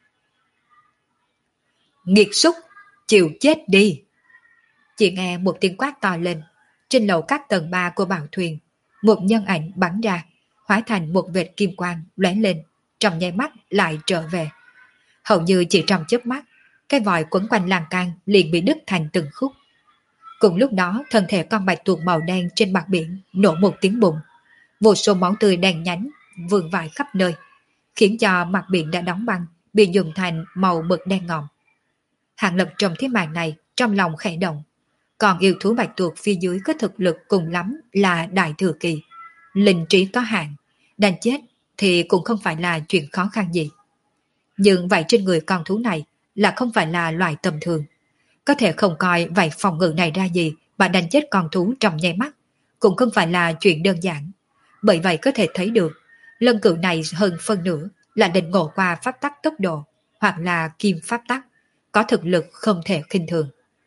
Nghiệt súc, chịu chết đi! Chỉ nghe một tiếng quát to lên, trên lầu các tầng 3 của bảo thuyền, một nhân ảnh bắn ra, hóa thành một vệt kim quang lóe lên, trong nháy mắt lại trở về. Hầu như chỉ trong chớp mắt, cái vòi quấn quanh lan can liền bị đứt thành từng khúc. Cùng lúc đó, thân thể con bạch tuộc màu đen trên mặt biển nổ một tiếng bùng, vô số máu tươi đen nhánh vương vãi khắp nơi, khiến cho mặt biển đã đóng băng bị nhuộm thành màu mực đen ngòm. Hàng Lập trông thấy màn này, trong lòng khẽ động. Còn yêu thú bạch tuộc phía dưới có thực lực cùng lắm là đại thừa kỳ, linh trí có hạn, đánh chết thì cũng không phải là chuyện khó khăn gì. Nhưng vậy trên người con thú này là không phải là loài tầm thường, có thể không coi vậy phòng ngự này ra gì mà đánh chết con thú trong nháy mắt, cũng không phải là chuyện đơn giản. Bởi vậy có thể thấy được, Lân Cửu này hơn phân nửa là định ngộ qua pháp tắc tốc độ, hoặc là kim pháp tắc, có thực lực không thể khinh thường.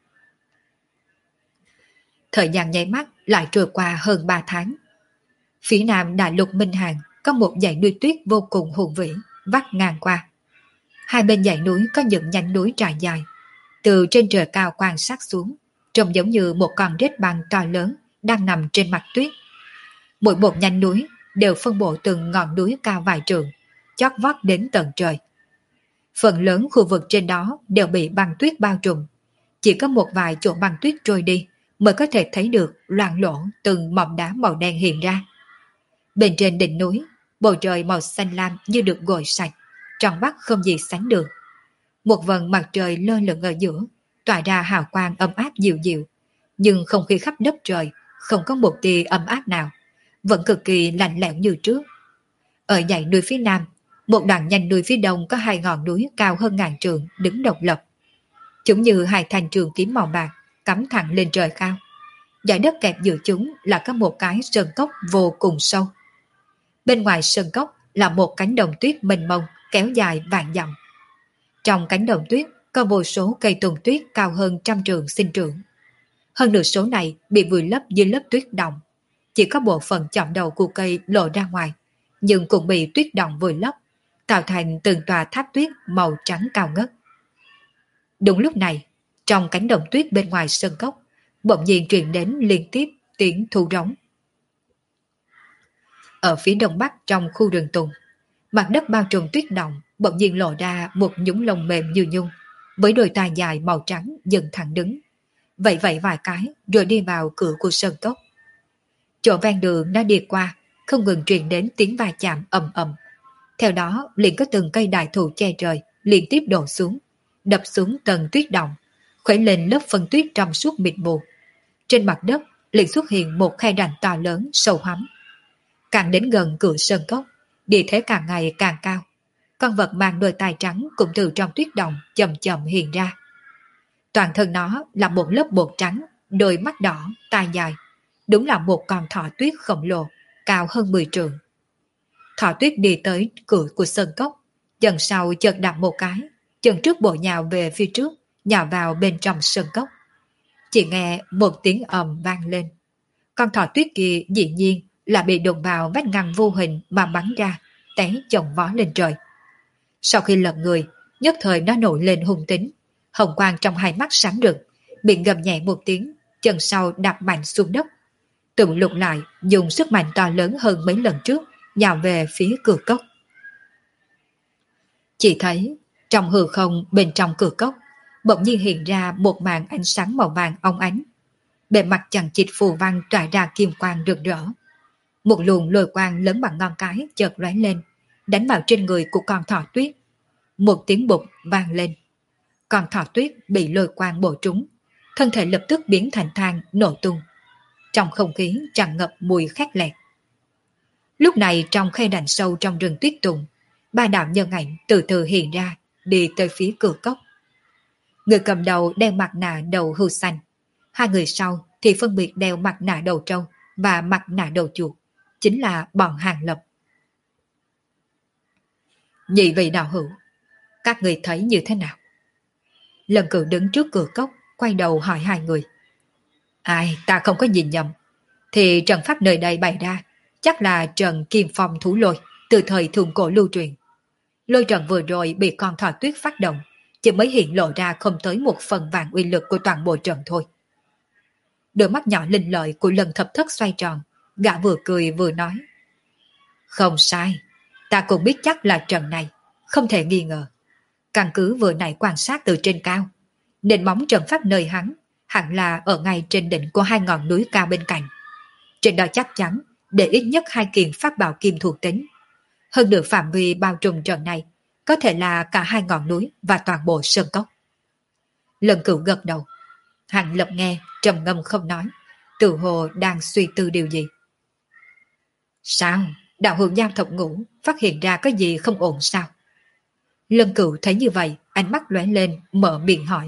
Thời gian nháy mắt lại trôi qua hơn 3 tháng. Phía nam đại lục Minh Hàng có một dãy núi tuyết vô cùng hùng vĩ, vắt ngang qua. Hai bên dãy núi có những nhánh núi trải dài, từ trên trời cao quan sát xuống, trông giống như một con rết băng to lớn đang nằm trên mặt tuyết. Mỗi một nhánh núi đều phân bố từng ngọn núi cao vài trượng, chót vót đến tận trời. Phần lớn khu vực trên đó đều bị băng tuyết bao trùm, chỉ có một vài chỗ băng tuyết trôi đi mới có thể thấy được loang lổ từng mỏm đá màu đen hiện ra. Bên trên đỉnh núi, bầu trời màu xanh lam như được gội sạch, tròn vắt không gì sánh được. Một vầng mặt trời lơ lửng ở giữa, tỏa ra hào quang ấm áp dịu dịu, nhưng không khí khắp đất trời không có một tia ấm áp nào, vẫn cực kỳ lạnh lẽo như trước. Ở dãy núi phía nam, một đoạn nhánh núi phía đông có hai ngọn núi cao hơn ngàn trượng đứng độc lập. Chúng như hai thanh trường kiếm màu bạc cắm thẳng lên trời cao. Dải đất kẹp giữa chúng là có một cái sơn cốc vô cùng sâu. Bên ngoài sơn cốc là một cánh đồng tuyết mênh mông kéo dài vạn dặm. Trong cánh đồng tuyết có vô số cây tùng tuyết cao hơn 100 trượng sinh trưởng. Hơn nửa số này bị vùi lấp dưới lớp tuyết động. Chỉ có bộ phận chỏm đầu của cây lộ ra ngoài, nhưng cũng bị tuyết động vùi lấp, tạo thành từng tòa tháp tuyết màu trắng cao ngất. Đúng lúc này, trong cánh đồng tuyết bên ngoài sơn cốc, bỗng nhiên truyền đến liên tiếp tiếng thu rống. Ở phía đông bắc trong khu rừng tùng, mặt đất bao trùm tuyết động bỗng nhiên lộ ra một nhúng lông mềm như nhung, với đôi tai dài màu trắng dần thẳng đứng. Vậy vài cái rồi đi vào cửa của sơn cốc. Chỗ ven đường đã đi qua, không ngừng truyền đến tiếng va chạm ầm ầm. Theo đó liền có từng cây đại thụ che trời liên tiếp đổ xuống, đập xuống tầng tuyết động, khuấy lên lớp phân tuyết trong suốt mịt mù. Trên mặt đất liền xuất hiện một khe rãnh to lớn sâu hoắm. Càng đến gần cửa sơn cốc, địa thế càng ngày càng cao. Con vật mang đôi tai trắng cũng từ trong tuyết động chậm chậm hiện ra. Toàn thân nó là một lớp bột trắng, đôi mắt đỏ, tai dài. Đúng là một con thỏ tuyết khổng lồ, cao hơn 10 trượng. Thỏ tuyết đi tới cửa của sơn cốc, chân sau chợt đạp một cái, chân trước bổ nhào về phía trước, nhào vào bên trong sơn cốc. Chỉ nghe một tiếng ầm vang lên. Con thỏ tuyết kia dĩ nhiên là bị đụng vào vách ngăn vô hình mà bắn ra, té chồng vó lên trời. Sau khi lật người, nhất thời nó nổi lên hung tính, hồng quang trong hai mắt sáng rực, miệng gầm nhẹ một tiếng, chân sau đạp mạnh xuống đất. Tự lục lại, dùng sức mạnh to lớn hơn mấy lần trước, nhào về phía cửa cốc. Chỉ thấy, trong hư không bên trong cửa cốc, bỗng nhiên hiện ra một màn ánh sáng màu vàng óng ánh. Bề mặt chằng chịt phù văn tỏa ra kim quang rực rỡ. Một luồng lôi quang lớn bằng ngón cái chợt lóe lên, đánh vào trên người của con thỏ tuyết. Một tiếng bụp vang lên. Con thỏ tuyết bị lôi quang bổ trúng, thân thể lập tức biến thành than nổ tung. Trong không khí tràn ngập mùi khét lẹt. Lúc này trong khe đành sâu trong rừng tuyết tùng, ba đạo nhân ảnh từ từ hiện ra, đi tới phía cửa cốc. Người cầm đầu đeo mặt nạ đầu hươu xanh, hai người sau thì phân biệt đeo mặt nạ đầu trâu và mặt nạ đầu chuột, chính là bọn Hàng Lập. Nhị vị đạo hữu, các người thấy như thế nào? Lần Cửu đứng trước cửa cốc, quay đầu hỏi hai người. Ai, ta không có nhìn nhầm, thì trận pháp nơi đây bày ra chắc là trận Kim Phong Thú Lôi từ thời thượng cổ lưu truyền. Lôi trận vừa rồi bị con thỏ tuyết phát động, chỉ mới hiện lộ ra không tới 1/10 uy lực của toàn bộ trận thôi. Đôi mắt nhỏ linh lợi của Lần Thập Thất xoay tròn, gã vừa cười vừa nói. Không sai, ta cũng biết chắc là trận này, không thể nghi ngờ. Căn cứ vừa nãy quan sát từ trên cao, nền móng trận pháp nơi hắn hẳn là ở ngay trên đỉnh của hai ngọn núi cao bên cạnh. Trên đó chắc chắn để ít nhất 2 kiện pháp bảo kim thuộc tính. Hơn được phạm vi bao trùm trận này có thể là cả 2 ngọn núi và toàn bộ sơn cốc. Lần Cửu gật đầu. Hàng Lập nghe trầm ngâm không nói, tự hồ đang suy tư điều gì. Sao? Đạo hữu Giang Thập Ngũ phát hiện ra có gì không ổn sao? Lần Cửu thấy như vậy, ánh mắt lóe lên, mở miệng hỏi.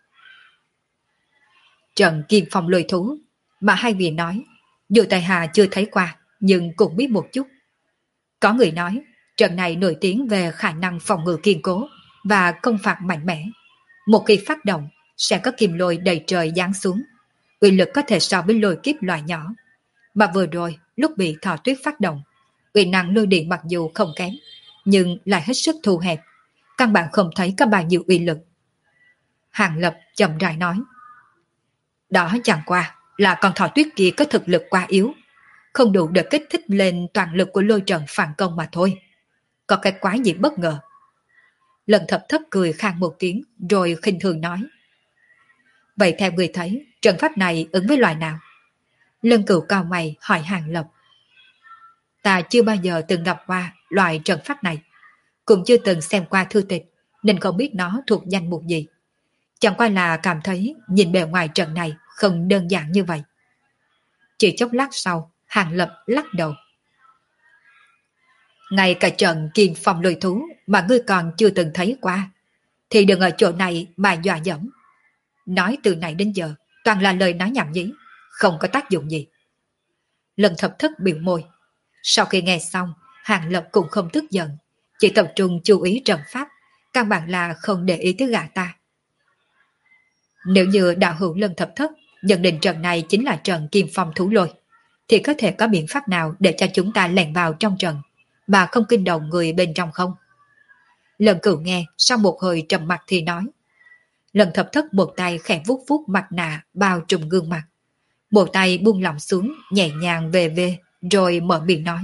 Trận Kim Phong Lôi Thú mà hai vị nói, dù tại hạ chưa thấy qua, nhưng cũng biết một chút. Có người nói, trận này nổi tiếng về khả năng phòng ngự kiên cố và công phạt mạnh mẽ. Một khi phát động, sẽ có kim lôi đầy trời giáng xuống. Uy lực có thể so với lôi kiếp loại nhỏ. Mà vừa rồi, lúc bị thỏ tuyết phát động, uy năng lôi điện mặc dù không kém, nhưng lại hết sức thu hẹp. Căn bản không thấy có bao nhiêu uy lực. Hàng Lập chậm rãi nói. Đó chẳng qua là con thỏ tuyết kia có thực lực quá yếu, không đủ để kích thích lên toàn lực của lôi trận phản công mà thôi. Có cái quái gì bất ngờ. Lần Thập Thất cười khang một tiếng rồi khinh thường nói. Vậy theo người thấy, trận pháp này ứng với loại nào? Lân Cửu cao mày hỏi Hàng Lập. Ta chưa bao giờ từng gặp qua loại trận pháp này, cũng chưa từng xem qua thư tịch, nên không biết nó thuộc danh mục gì. Chẳng qua là cảm thấy nhìn bề ngoài trận này không đơn giản như vậy. Chỉ chốc lát sau, Hàng Lập lắc đầu. Ngay cả trận Kim Phong Lôi Thú mà ngươi còn chưa từng thấy qua, thì đừng ở chỗ này mà dọa dẫm. Nói từ này đến giờ, toàn là lời nói nhảm nhí, không có tác dụng gì. Lần Thập Thất biểu môi. Sau khi nghe xong, Hàng Lập cũng không tức giận, chỉ tập trung chú ý trận pháp, căn bản là không để ý tới gã ta. Nếu như đạo hữu Lần Thập Thất nhận định trận này chính là trận Kim Phong Thú Lôi, thì có thể có biện pháp nào để cho chúng ta lẻn vào trong trận mà không kinh động người bên trong không? Lần Cửu nghe sau một hồi trầm mặc thì nói. Lần Thập Thất một tay khẽ vuốt vuốt mặt nạ bao trùm gương mặt, một tay buông lỏng xuống nhẹ nhàng về rồi mở miệng nói.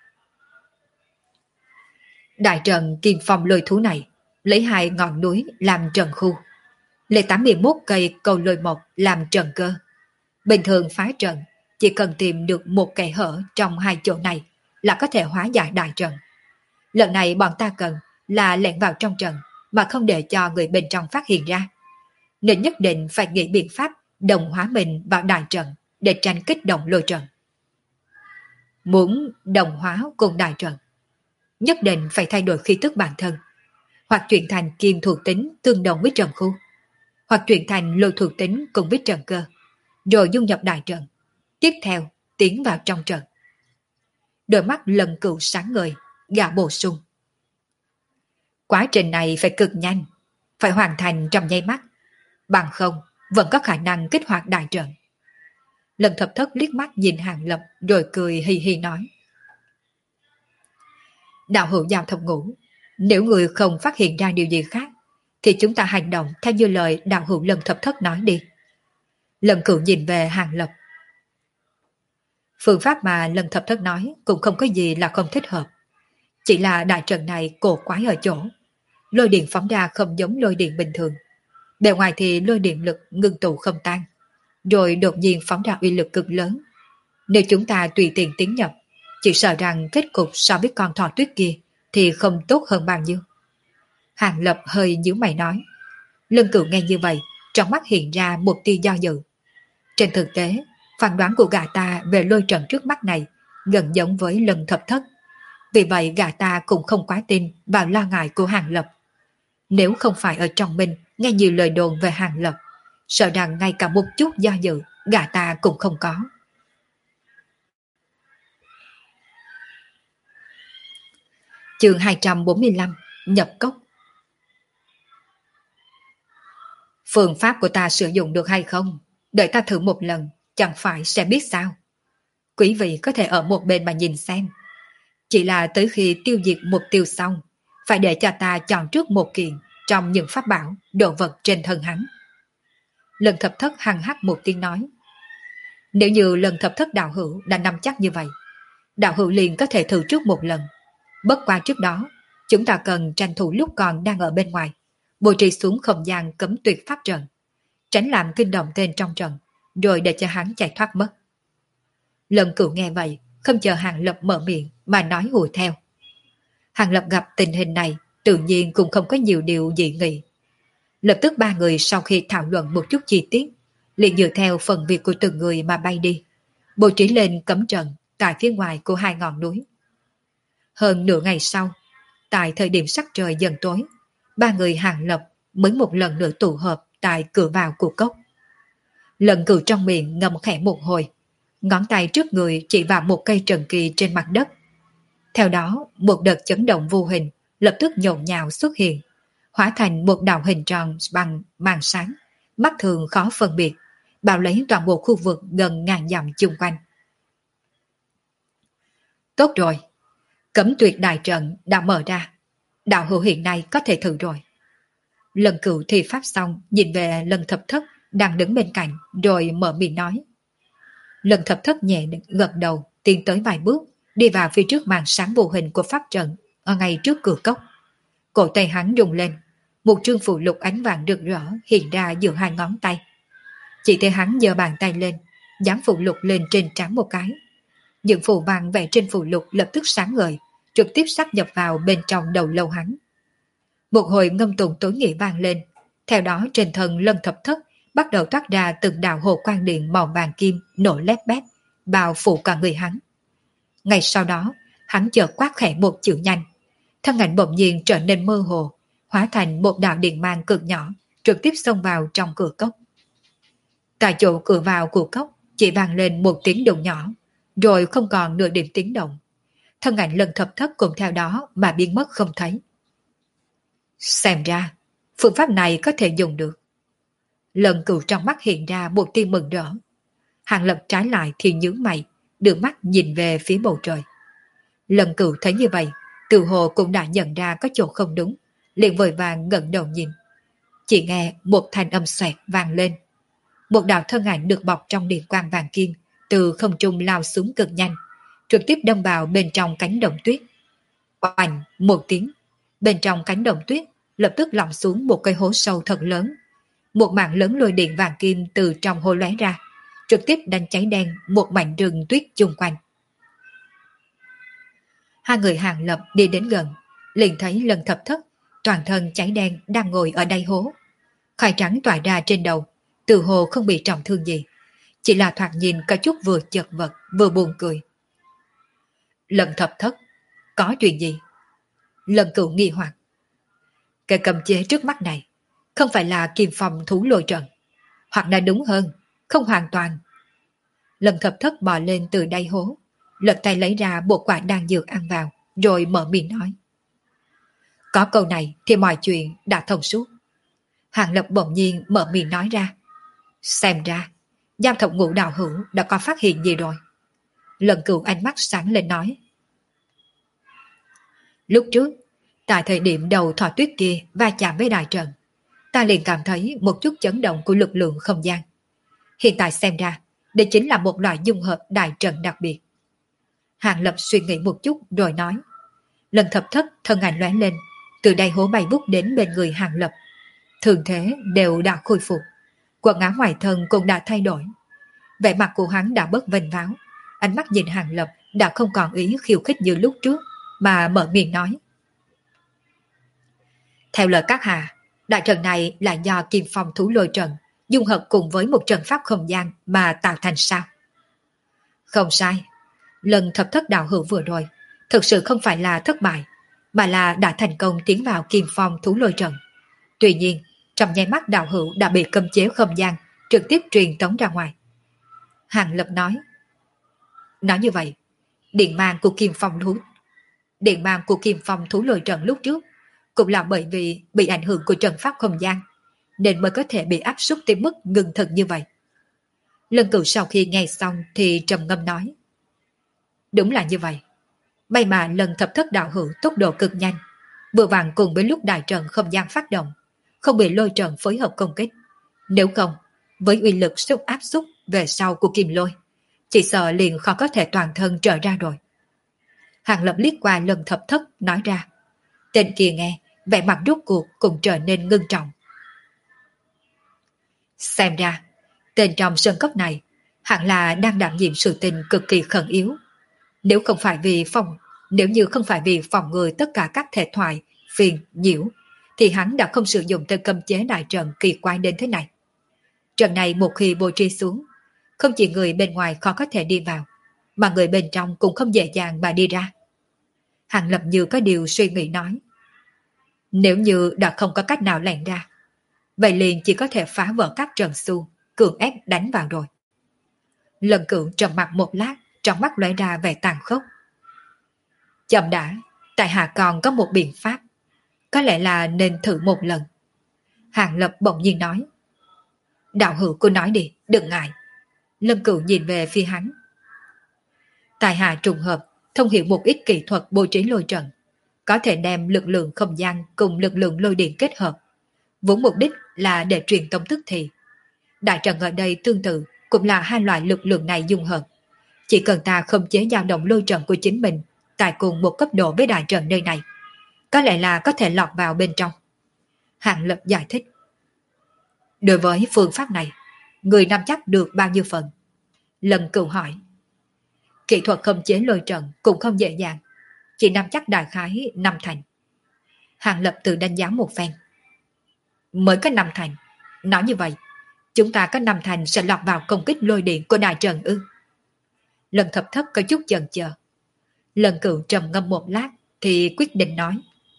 Đại trận Kim Phong Lôi Thú này lấy 2 ngọn núi làm trận khu, lấy 81 cây cầu lôi mộc làm trận cơ. Bình thường phá trận chỉ cần tìm được một kẽ hở trong 2 chỗ này là có thể hóa giải đại trận. Lần này bọn ta cần là lẻn vào trong trận mà không để cho người bên trong phát hiện ra, nên nhất định phải nghĩ biện pháp đồng hóa mình vào đại trận để tránh kích động lôi trận. Muốn đồng hóa cùng đại trận, nhất định phải thay đổi khí tức bản thân, hoặc chuyển thành kim thuộc tính tương đồng với trầm khu, hoặc chuyển thành lôi thuộc tính cùng với trần cơ, rồi dung nhập đại trận. Tiếp theo, tiến vào trong trận. Đôi mắt Lần Cửu sáng ngời, gã bổ sung. Quá trình này phải cực nhanh, phải hoàn thành trong nháy mắt, bằng không vẫn có khả năng kích hoạt đại trận. Lần Thập Thất liếc mắt nhìn Hàng Lập rồi cười hì hì nói. Đạo hữu Giao Thập Ngũ, nếu người không phát hiện ra điều gì khác, thì chúng ta hành động theo như lời đạo hữu Lần Thập Thất nói đi. Lần Cửu nhìn về Hàng Lập. Phương pháp mà Lần Thập Thất nói cũng không có gì là không thích hợp. Chỉ là đại trận này cổ quái ở chỗ. Lôi điện phóng ra không giống lôi điện bình thường. Bề ngoài thì lôi điện lực ngưng tụ không tan, rồi đột nhiên phóng ra uy lực cực lớn. Nếu chúng ta tùy tiện tiến nhập, chỉ sợ rằng kết cục so với con thỏ tuyết kia thì không tốt hơn bao nhiêu. Hàng Lập hơi nhíu mày nói. Lân Cửu nghe như vậy, trong mắt hiện ra một tia do dự. Trên thực tế, phán đoán của gã ta về lôi trận trước mắt này gần giống với Lần Thập Thất. Vì vậy gã ta cũng không quá tin vào lo ngại của Hàng Lập. Nếu không phải ở trong mình nghe nhiều lời đồn về Hàng Lập, sợ rằng ngay cả một chút do dự gã ta cũng không có. Chương 245 Nhập Cốc. Phương pháp của ta sử dụng được hay không? Đợi ta thử một lần, chẳng phải sẽ biết sao. Quý vị có thể ở một bên mà nhìn xem. Chỉ là tới khi tiêu diệt mục tiêu xong, phải để cho ta chọn trước một kiện trong những pháp bảo, đồ vật trên thân hắn. Lần Thập Thất hằng hắc một tiếng nói. Nếu như Lần Thập Thất đạo hữu đã nắm chắc như vậy, đạo hữu liền có thể thử trước một lần. Bất qua trước đó, chúng ta cần tranh thủ lúc còn đang ở bên ngoài, bố trí xuống không gian cấm tuyệt pháp trận, tránh làm kinh động tên trong trận, rồi để cho hắn chạy thoát mất. Lần Cửu nghe vậy, không chờ Hàng Lập mở miệng mà nói hùa theo. Hàng Lập gặp tình hình này, tự nhiên cũng không có nhiều điều dị nghị. Lập tức ba người sau khi thảo luận một chút chi tiết, liền dựa theo phần việc của từng người mà bay đi, bố trí lên cấm trận tại phía ngoài của hai ngọn núi. Hơn nửa ngày sau, tại thời điểm sắc trời dần tối, ba người Hàng Lập mới một lần nữa tụ hợp tại cửa vào của cốc. Lần Cửu trong miệng ngầm khẽ một hồi, ngón tay trước người chỉ vào một cây trần kỳ trên mặt đất. Theo đó, một đợt chấn động vô hình lập tức nhộn nhạo xuất hiện, hóa thành một đạo hình tròn bằng màn sáng, mắt thường khó phân biệt, bao lấy toàn bộ khu vực gần ngàn dặm chung quanh. Tốt rồi, cấm tuyệt đại trận đã mở ra, đạo hữu hiện nay có thể thử rồi. Lần Cửu thi pháp xong, nhìn về Lần Thập Thất đang đứng bên cạnh, rồi mở miệng nói. Lần Thập Thất nhẹ gật đầu, tiến tới vài bước, đi vào phía trước màn sáng vô hình của pháp trận ở ngay trước cửa cốc. Cổ tay hắn rung lên, một trương phù lục ánh vàng rực rỡ hiện ra giữa hai ngón tay. Chỉ thấy hắn giơ bàn tay lên, dán phù lục lên trên trán một cái. Những phù vàng vẽ trên phù lục lập tức sáng ngời, trực tiếp sáp nhập vào bên trong đầu lâu hắn. Một hồi ngâm tụng tối nghĩa vang lên, theo đó trên thân Lần Thập Thất bắt đầu toát ra từng đạo hồ quang điện màu vàng kim nổi lép bét, bao phủ cả người hắn. Ngay sau đó, hắn chợt quát khẽ một chữ nhanh, thân ảnh bỗng nhiên trở nên mơ hồ, hóa thành một đạo điện mang cực nhỏ, trực tiếp xông vào trong cửa cốc. Tại chỗ cửa vào của cốc chỉ vang lên một tiếng động nhỏ, rồi không còn nửa điểm tiếng động. Thân ảnh Lần Thập Thất cũng theo đó mà biến mất không thấy. Xem ra, phương pháp này có thể dùng được. Lần Cửu trong mắt hiện ra một tia mừng rỡ. Hàng Lập trái lại thì nhướng mày, đưa mắt nhìn về phía bầu trời. Lần Cửu thấy như vậy, tự hồ cũng đã nhận ra có chỗ không đúng, liền vội vàng ngẩng đầu nhìn. Chỉ nghe một thanh âm xoẹt vang lên. Một đạo thân ảnh được bọc trong điện quang vàng kim từ không trung lao xuống cực nhanh, trực tiếp đâm vào bên trong cánh đồng tuyết. Oành một tiếng, bên trong cánh đồng tuyết lập tức lọt xuống một cây hố sâu thật lớn. Một mảng lớn lôi điện vàng kim từ trong hố lóe ra, trực tiếp đánh cháy đen một mảnh rừng tuyết chung quanh. Hai người Hàng Lập đi đến gần, liền thấy Lần Thập Thất toàn thân cháy đen đang ngồi ở đáy hố. Khói trắng tỏa ra trên đầu, từ hồ không bị trọng thương gì, chỉ là thoạt nhìn có chút vừa chật vật vừa buồn cười. Lần Thập Thất, có chuyện gì? Lần Cửu nghi hoặc. Cái cầm chế trước mắt này không phải là kim phong thú lôi trận, hoặc là đúng hơn, không hoàn toàn. Lần Thập Thất bò lên từ đáy hố, lật tay lấy ra một quả đan dược ăn vào, rồi mở miệng nói. Có câu này thì mọi chuyện đã thông suốt. Hàng Lập bỗng nhiên mở miệng nói ra. Xem ra, Giang Thập Ngũ đạo hữu đã có phát hiện gì rồi? Lần Cửu ánh mắt sáng lên nói. Lúc trước, tại thời điểm đầu thọ tuyết kia va chạm với đại trận, ta liền cảm thấy một chút chấn động của lực lượng không gian. Hiện tại xem ra, đây chính là một loại dung hợp đại trận đặc biệt. Hàng Lập suy nghĩ một chút rồi nói. Lần Thập Thất thân ảnh lóe lên, từ đây hố bay vút đến bên người Hàng Lập. Thường thế đều đã khôi phục, quần áo ngoài thân cũng đã thay đổi. Vẻ mặt của hắn đã bớt vênh váo, ánh mắt nhìn Hàng Lập đã không còn ý khiêu khích như lúc trước, mà mở miệng nói. Theo lời các hạ, đại trận này là do kim phong thú lôi trận dung hợp cùng với một trận pháp không gian mà tạo thành sao? Không sai, lần Thập Thất đạo hữu vừa rồi thực sự không phải là thất bại, mà là đã thành công tiến vào kim phong thú lôi trận. Tuy nhiên, trong nháy mắt đạo hữu đã bị cấm chế không gian trực tiếp truyền tống ra ngoài. Hàng Lập nói. Nói như vậy, điện mang của kim phong thú lôi trận lúc trước cũng là bởi vì bị ảnh hưởng của trận pháp không gian, nên mới có thể bị áp suất tới mức ngừng thực như vậy. Lần Cửu sau khi nghe xong thì trầm ngâm nói. Đúng là như vậy. May mà lần Thập Thất đạo hữu tốc độ cực nhanh, vừa vặn cùng với lúc đại trận không gian phát động, không bị lôi trận phối hợp công kích. Nếu không, với uy lực sức áp suất về sau của kim lôi, chỉ sợ liền khó có thể toàn thân trở ra rồi. Hàng Lập liếc qua lần Thập Thất nói ra. Tên kia nghe, vẻ mặt rốt cuộc cũng trở nên ngưng trọng. Xem ra, tên trong sân cốc này hẳn là đang đảm nhiệm sự tình cực kỳ khẩn yếu. Nếu như không phải vì phòng ngừa tất cả các thể thoại, phiền, nhiễu, thì hắn đã không sử dụng tên cấm chế đại trận kỳ quái đến thế này. Trận này một khi bố trí xuống, không chỉ người bên ngoài khó có thể đi vào, mà người bên trong cũng không dễ dàng mà đi ra. Hàng Lập như có điều suy nghĩ nói. Nếu như đã không có cách nào lẻn ra, vậy liền chỉ có thể phá vỡ các trận xu, cường ép đánh vào rồi. Lần Cửu trầm mặt một lát, trong mắt lóe ra vẻ tàn khốc. Chậm đã, tại hạ còn có một biện pháp, có lẽ là nên thử một lần. Hàng Lập bỗng nhiên nói. Đạo hữu cô nói đi, đừng ngại. Lần Cửu nhìn về phía hắn. Tại hạ trùng hợp thông hiểu một ít kỹ thuật bố trí lôi trận, có thể đem lực lượng không gian cùng lực lượng lôi điện kết hợp, vốn mục đích là để truyền tống tức thì. Đại trận ở đây tương tự cũng là hai loại lực lượng này dung hợp. Chỉ cần ta khống chế dao động lôi trận của chính mình tại cùng một cấp độ với đại trận nơi này, có lẽ là có thể lọt vào bên trong. Hàng Lập giải thích. Đối với phương pháp này, người nắm chắc được bao nhiêu phần? Lần Cửu hỏi. Kỹ thuật khống chế lôi trận cũng không dễ dàng, chỉ nắm chắc đại khái 5 thành. Hàng Lập tự đánh giá một phen. Mới có 5 thành. Nói như vậy, chúng ta có 5 thành sẽ lọt vào công kích lôi điện của đại trận ư? Lần Thập Thất có chút chần chờ. Lần Cửu trầm ngâm một lát thì quyết định nói.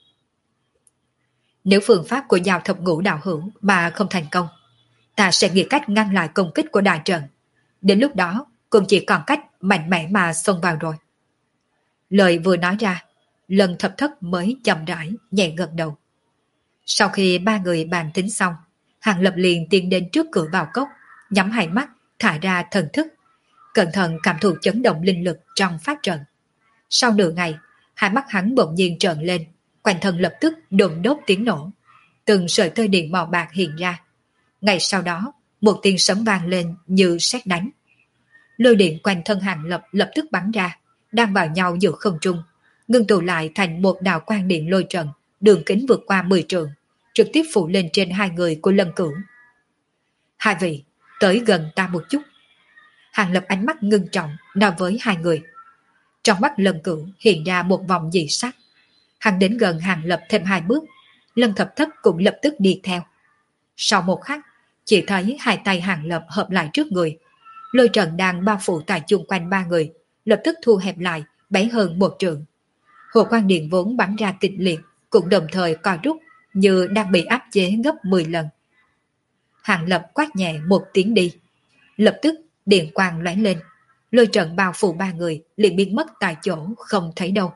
Nếu phương pháp của Giao Thập Ngũ đạo hữu mà không thành công, ta sẽ nghĩ cách ngăn lại công kích của đại trận. Đến lúc đó cũng chỉ còn cách mạnh mẽ mà xông vào rồi. Lời vừa nói ra, Lần Thập Thất mới chậm rãi nhẹ gật đầu. Sau khi ba người bàn tính xong, Hàng Lập liền tiến đến trước cửa vào cốc, nhắm hai mắt, thả ra thần thức, cẩn thận cảm thụ chấn động linh lực trong pháp trận. Sau nửa ngày, hai mắt hắn bỗng nhiên trợn lên, quanh thân lập tức đùng đốt tiếng nổ. Từng sợi tơ điện màu bạc hiện ra. Ngay sau đó, một tiếng sấm vang lên như sét đánh. Lôi điện quanh thân Hàng Lập lập tức bắn ra, đang vào nhau giữa không trung, ngưng tụ lại thành một đạo quang điện lôi trận, đường kính vượt qua 10 trượng, trực tiếp phủ lên trên hai người của Lần Cửu. Hai vị, tới gần ta một chút. Hàng Lập ánh mắt ngưng trọng nói với hai người. Trong mắt Lần Cửu hiện ra một vòng dị sắc. Hắn đến gần Hàng Lập thêm 2 bước, Lần Thập Thất cũng lập tức đi theo. Sau một khắc, chỉ thấy hai tay Hàng Lập hợp lại trước người. Lôi trận đang bao phủ tại chung quanh ba người, lập tức thu hẹp lại, bé hơn 1 trượng. Hồ Quang Điện vốn bắn ra kịch liệt, cũng đồng thời co rút như đang bị áp chế gấp 10 lần. Hàng Lập quát nhẹ một tiếng đi. Lập tức điện quang lóe lên, lôi trận bao phủ ba người liền biến mất tại chỗ không thấy đâu.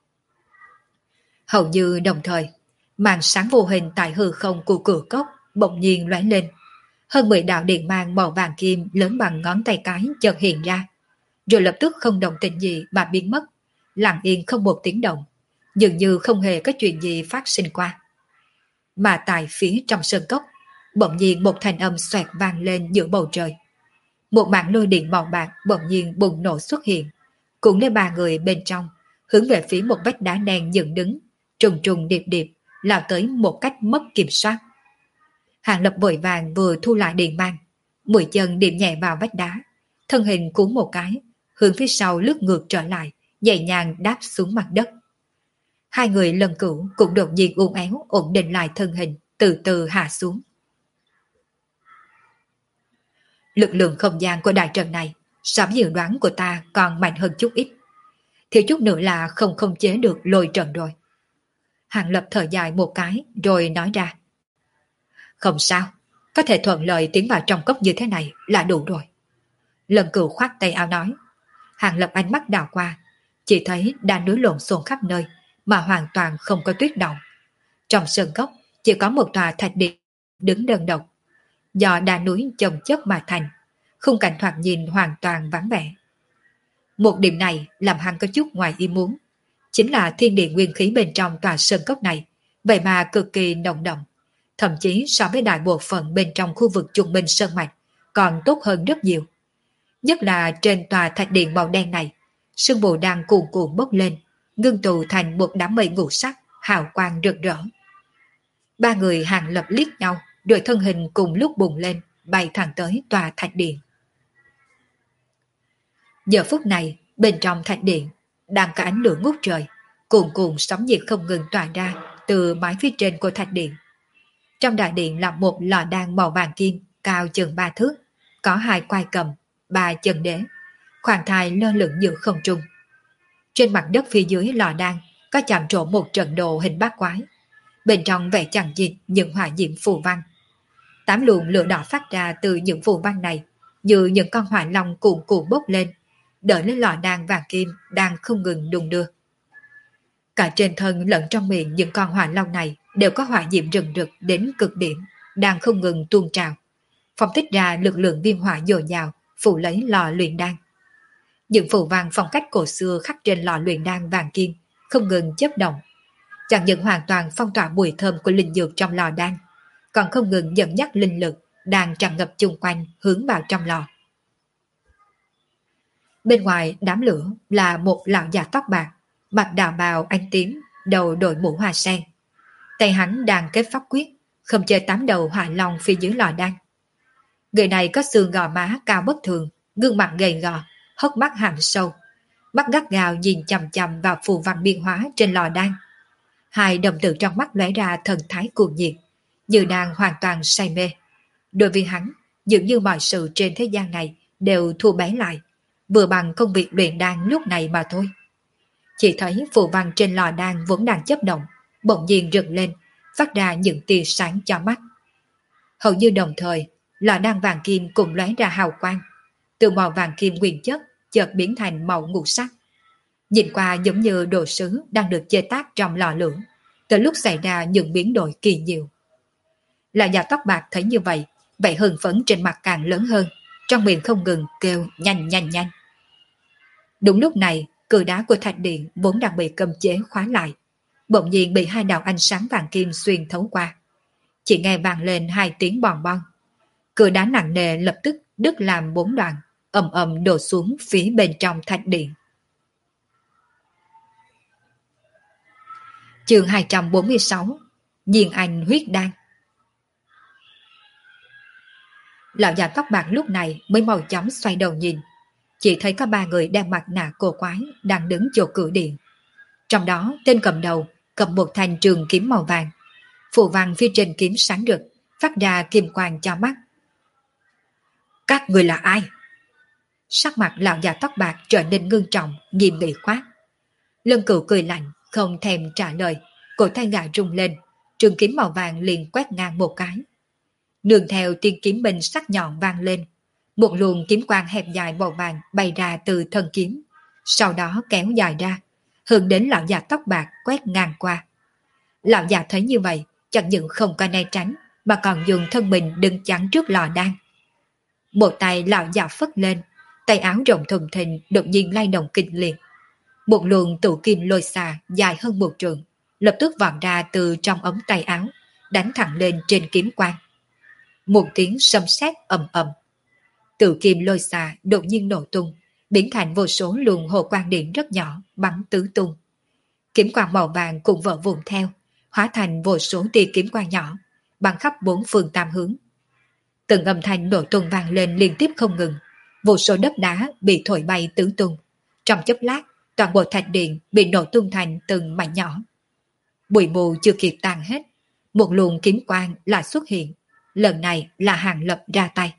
Hầu như đồng thời, màn sáng vô hình tại hư không của cửa cốc bỗng nhiên lóe lên. Hơn 10 đạo điện mang màu vàng kim lớn bằng ngón tay cái chợt hiện ra, rồi lập tức không động tĩnh gì mà biến mất, lặng yên không một tiếng động, dường như không hề có chuyện gì phát sinh qua. Mà tại phía trong sơn cốc, bỗng nhiên một thanh âm xoẹt vang lên giữa bầu trời. Một mảng lôi điện màu bạc bỗng nhiên bùng nổ xuất hiện, cũng lấy ba người bên trong, hướng về phía một vách đá đen dựng đứng, trùng trùng điệp điệp, lao tới một cách mất kiểm soát. Hàng Lập vội vàng vừa thu lại điện mang, mũi chân điểm nhẹ vào vách đá, thân hình cuốn một cái, hướng phía sau lướt ngược trở lại, nhẹ nhàng đáp xuống mặt đất. Hai người lần cửu cũng đột nhiên uốn éo ổn định lại thân hình, từ từ hạ xuống. Lực lượng không gian của đại trận này so với dự đoán của ta còn mạnh hơn chút ít, thiếu chút nữa là không khống chế được lôi trận rồi. Hàng Lập thở dài một cái rồi nói ra: Không sao, có thể thuận lợi tiến vào trong cốc như thế này là đủ rồi. Lần cửu khoát tay áo nói. Hàng Lập ánh mắt đảo qua, chỉ thấy đá núi lộn xộn khắp nơi mà hoàn toàn không có tuyết động. Trong sơn cốc chỉ có một tòa thạch điện đứng đơn độc, do đá núi chồng chất mà thành, khung cảnh thoạt nhìn hoàn toàn vắng vẻ. Một điểm này làm hắn có chút ngoài ý muốn, chính là thiên địa nguyên khí bên trong tòa sơn cốc này vậy mà cực kỳ nồng đậm, thậm chí so với đại bộ phận bên trong khu vực trung minh sơn mạch còn tốt hơn rất nhiều. Nhất là trên tòa thạch điện màu đen này, sương mù đang cuồn cuộn bốc lên, ngưng tụ thành một đám mây ngũ sắc, hào quang rực rỡ. Ba người Hàng Lập liếc nhau, rồi thân hình cùng lúc bùng lên, bay thẳng tới tòa thạch điện. Giờ phút này, bên trong thạch điện, đang có ánh lửa ngút trời, cuồn cuộn sóng nhiệt không ngừng tỏa ra từ mái phía trên của thạch điện. Trong đại điện là một lò đan màu vàng kim, cao chừng 3 thước, có 2 quai cầm, 3 chân đế, khoan thai lơ lửng giữa không trung. Trên mặt đất phía dưới lò đan có chạm trổ một trận đồ hình bát quái, bên trong vẽ chằng chịt những hỏa diễm phù văn. 8 luồng lửa đỏ phát ra từ những phù văn này, như những con hỏa long cuồn cuộn bốc lên, đỡ lên lò đan vàng kim đang không ngừng đung đưa. Cả trên thân lẫn trong miệng những con hỏa long này đều có hỏa diễm rừng rực đến cực điểm, đang không ngừng tuôn trào, phóng thích ra lực lượng viêm hỏa dồi dào, phủ lấy lò luyện đan. Những phù văn phong cách cổ xưa khắc trên lò luyện đan vàng kim không ngừng chớp động, chẳng những hoàn toàn phong tỏa mùi thơm của linh dược trong lò đan, còn không ngừng dẫn dắt linh lực đang tràn ngập chung quanh hướng vào trong lò. Bên ngoài đám lửa là một lão già tóc bạc, mặt đạo bào ánh tím, đầu đội mũ hoa sen. Tay hắn đang kết pháp quyết, không chơi 8 đầu hỏa long phía dưới lò đan. Người này có xương gò má cao bất thường, gương mặt gầy gò, hốc mắt hàm sâu, mắt gắt gao nhìn chằm chằm vào phù văn biên hóa trên lò đan. Hai đồng tử trong mắt lóe ra thần thái cuồng nhiệt, như đang hoàn toàn say mê. Đối với hắn, dường như mọi sự trên thế gian này đều thua bé lại, vừa bằng công việc luyện đan lúc này mà thôi. Chỉ thấy phù văn trên lò đan vốn đang chớp động, bỗng nhiên rực lên, phát ra những tia sáng cho mắt. Hầu như đồng thời, lò đan vàng kim cũng lóe ra hào quang, từ màu vàng kim nguyên chất chợt biến thành màu ngũ sắc. Nhìn qua giống như đồ sứ đang được chế tác trong lò lửa, từ lúc xảy ra những biến đổi kỳ diệu. Lão già tóc bạc thấy như vậy, vẻ hưng phấn trên mặt càng lớn hơn, trong miệng không ngừng kêu nhanh nhanh nhanh. Đúng lúc này, cửa đá của thạch điện vốn đang bị cấm chế khóa lại, bỗng nhiên bị 2 đạo ánh sáng vàng kim xuyên thấu qua. Chỉ nghe vang lên 2 tiếng bòn bon, cửa đá nặng nề lập tức đứt làm 4 đoạn, ầm ầm đổ xuống phía bên trong thạch điện. Chương 246, Diên Anh huyết đan. Lão già tóc bạc lúc này mới mau chóng xoay đầu nhìn, chỉ thấy có 3 người đeo mặt nạ cổ quái đang đứng chỗ cửa điện. Trong đó tên cầm đầu cầm một thanh trường kiếm màu vàng, phù văn phía trên kiếm sáng rực, phát ra kim quang cho mắt. Các người là ai? Sắc mặt lão già tóc bạc trở nên ngưng trọng, nghiêm nghị quát. Lân Cửu cười lạnh, Không thèm trả lời, cổ tay gã rung lên, trường kiếm màu vàng liền quét ngang một cái. Nương theo tiếng kiếm minh sắc nhọn vang lên, một luồng kiếm quang hẹp dài màu vàng bay ra từ thân kiếm, sau đó kéo dài ra, hướng đến lão già tóc bạc quét ngang qua. Lão già thấy như vậy, chẳng những không có né tránh, mà còn dùng thân mình đứng chắn trước lò đan. Một tay lão già phất lên, tay áo rộng thùng thình đột nhiên lay động kinh liệt. Một luồng tụ kim lôi xà dài hơn một trượng, lập tức vọt ra từ trong ống tay áo, đánh thẳng lên trên kiếm quang. Một tiếng sấm sét ầm ầm, tự kim lôi xà đột nhiên nổ tung, biến thành vô số luồng hồ quang điện rất nhỏ bắn tứ tung. Kiếm quang màu vàng cũng vỡ vụn theo, hóa thành vô số tia kiếm quang nhỏ, bắn khắp bốn phương tám hướng. Từng âm thanh nổ tung vang lên liên tiếp không ngừng, vô số đất đá bị thổi bay tứ tung. Trong chốc lát, toàn bộ thạch điện bị nổ tung thành từng mảnh nhỏ. Bụi mù chưa kịp tan hết, một luồng kiếm quang lại xuất hiện. Lần này là Hàng Lập ra tay.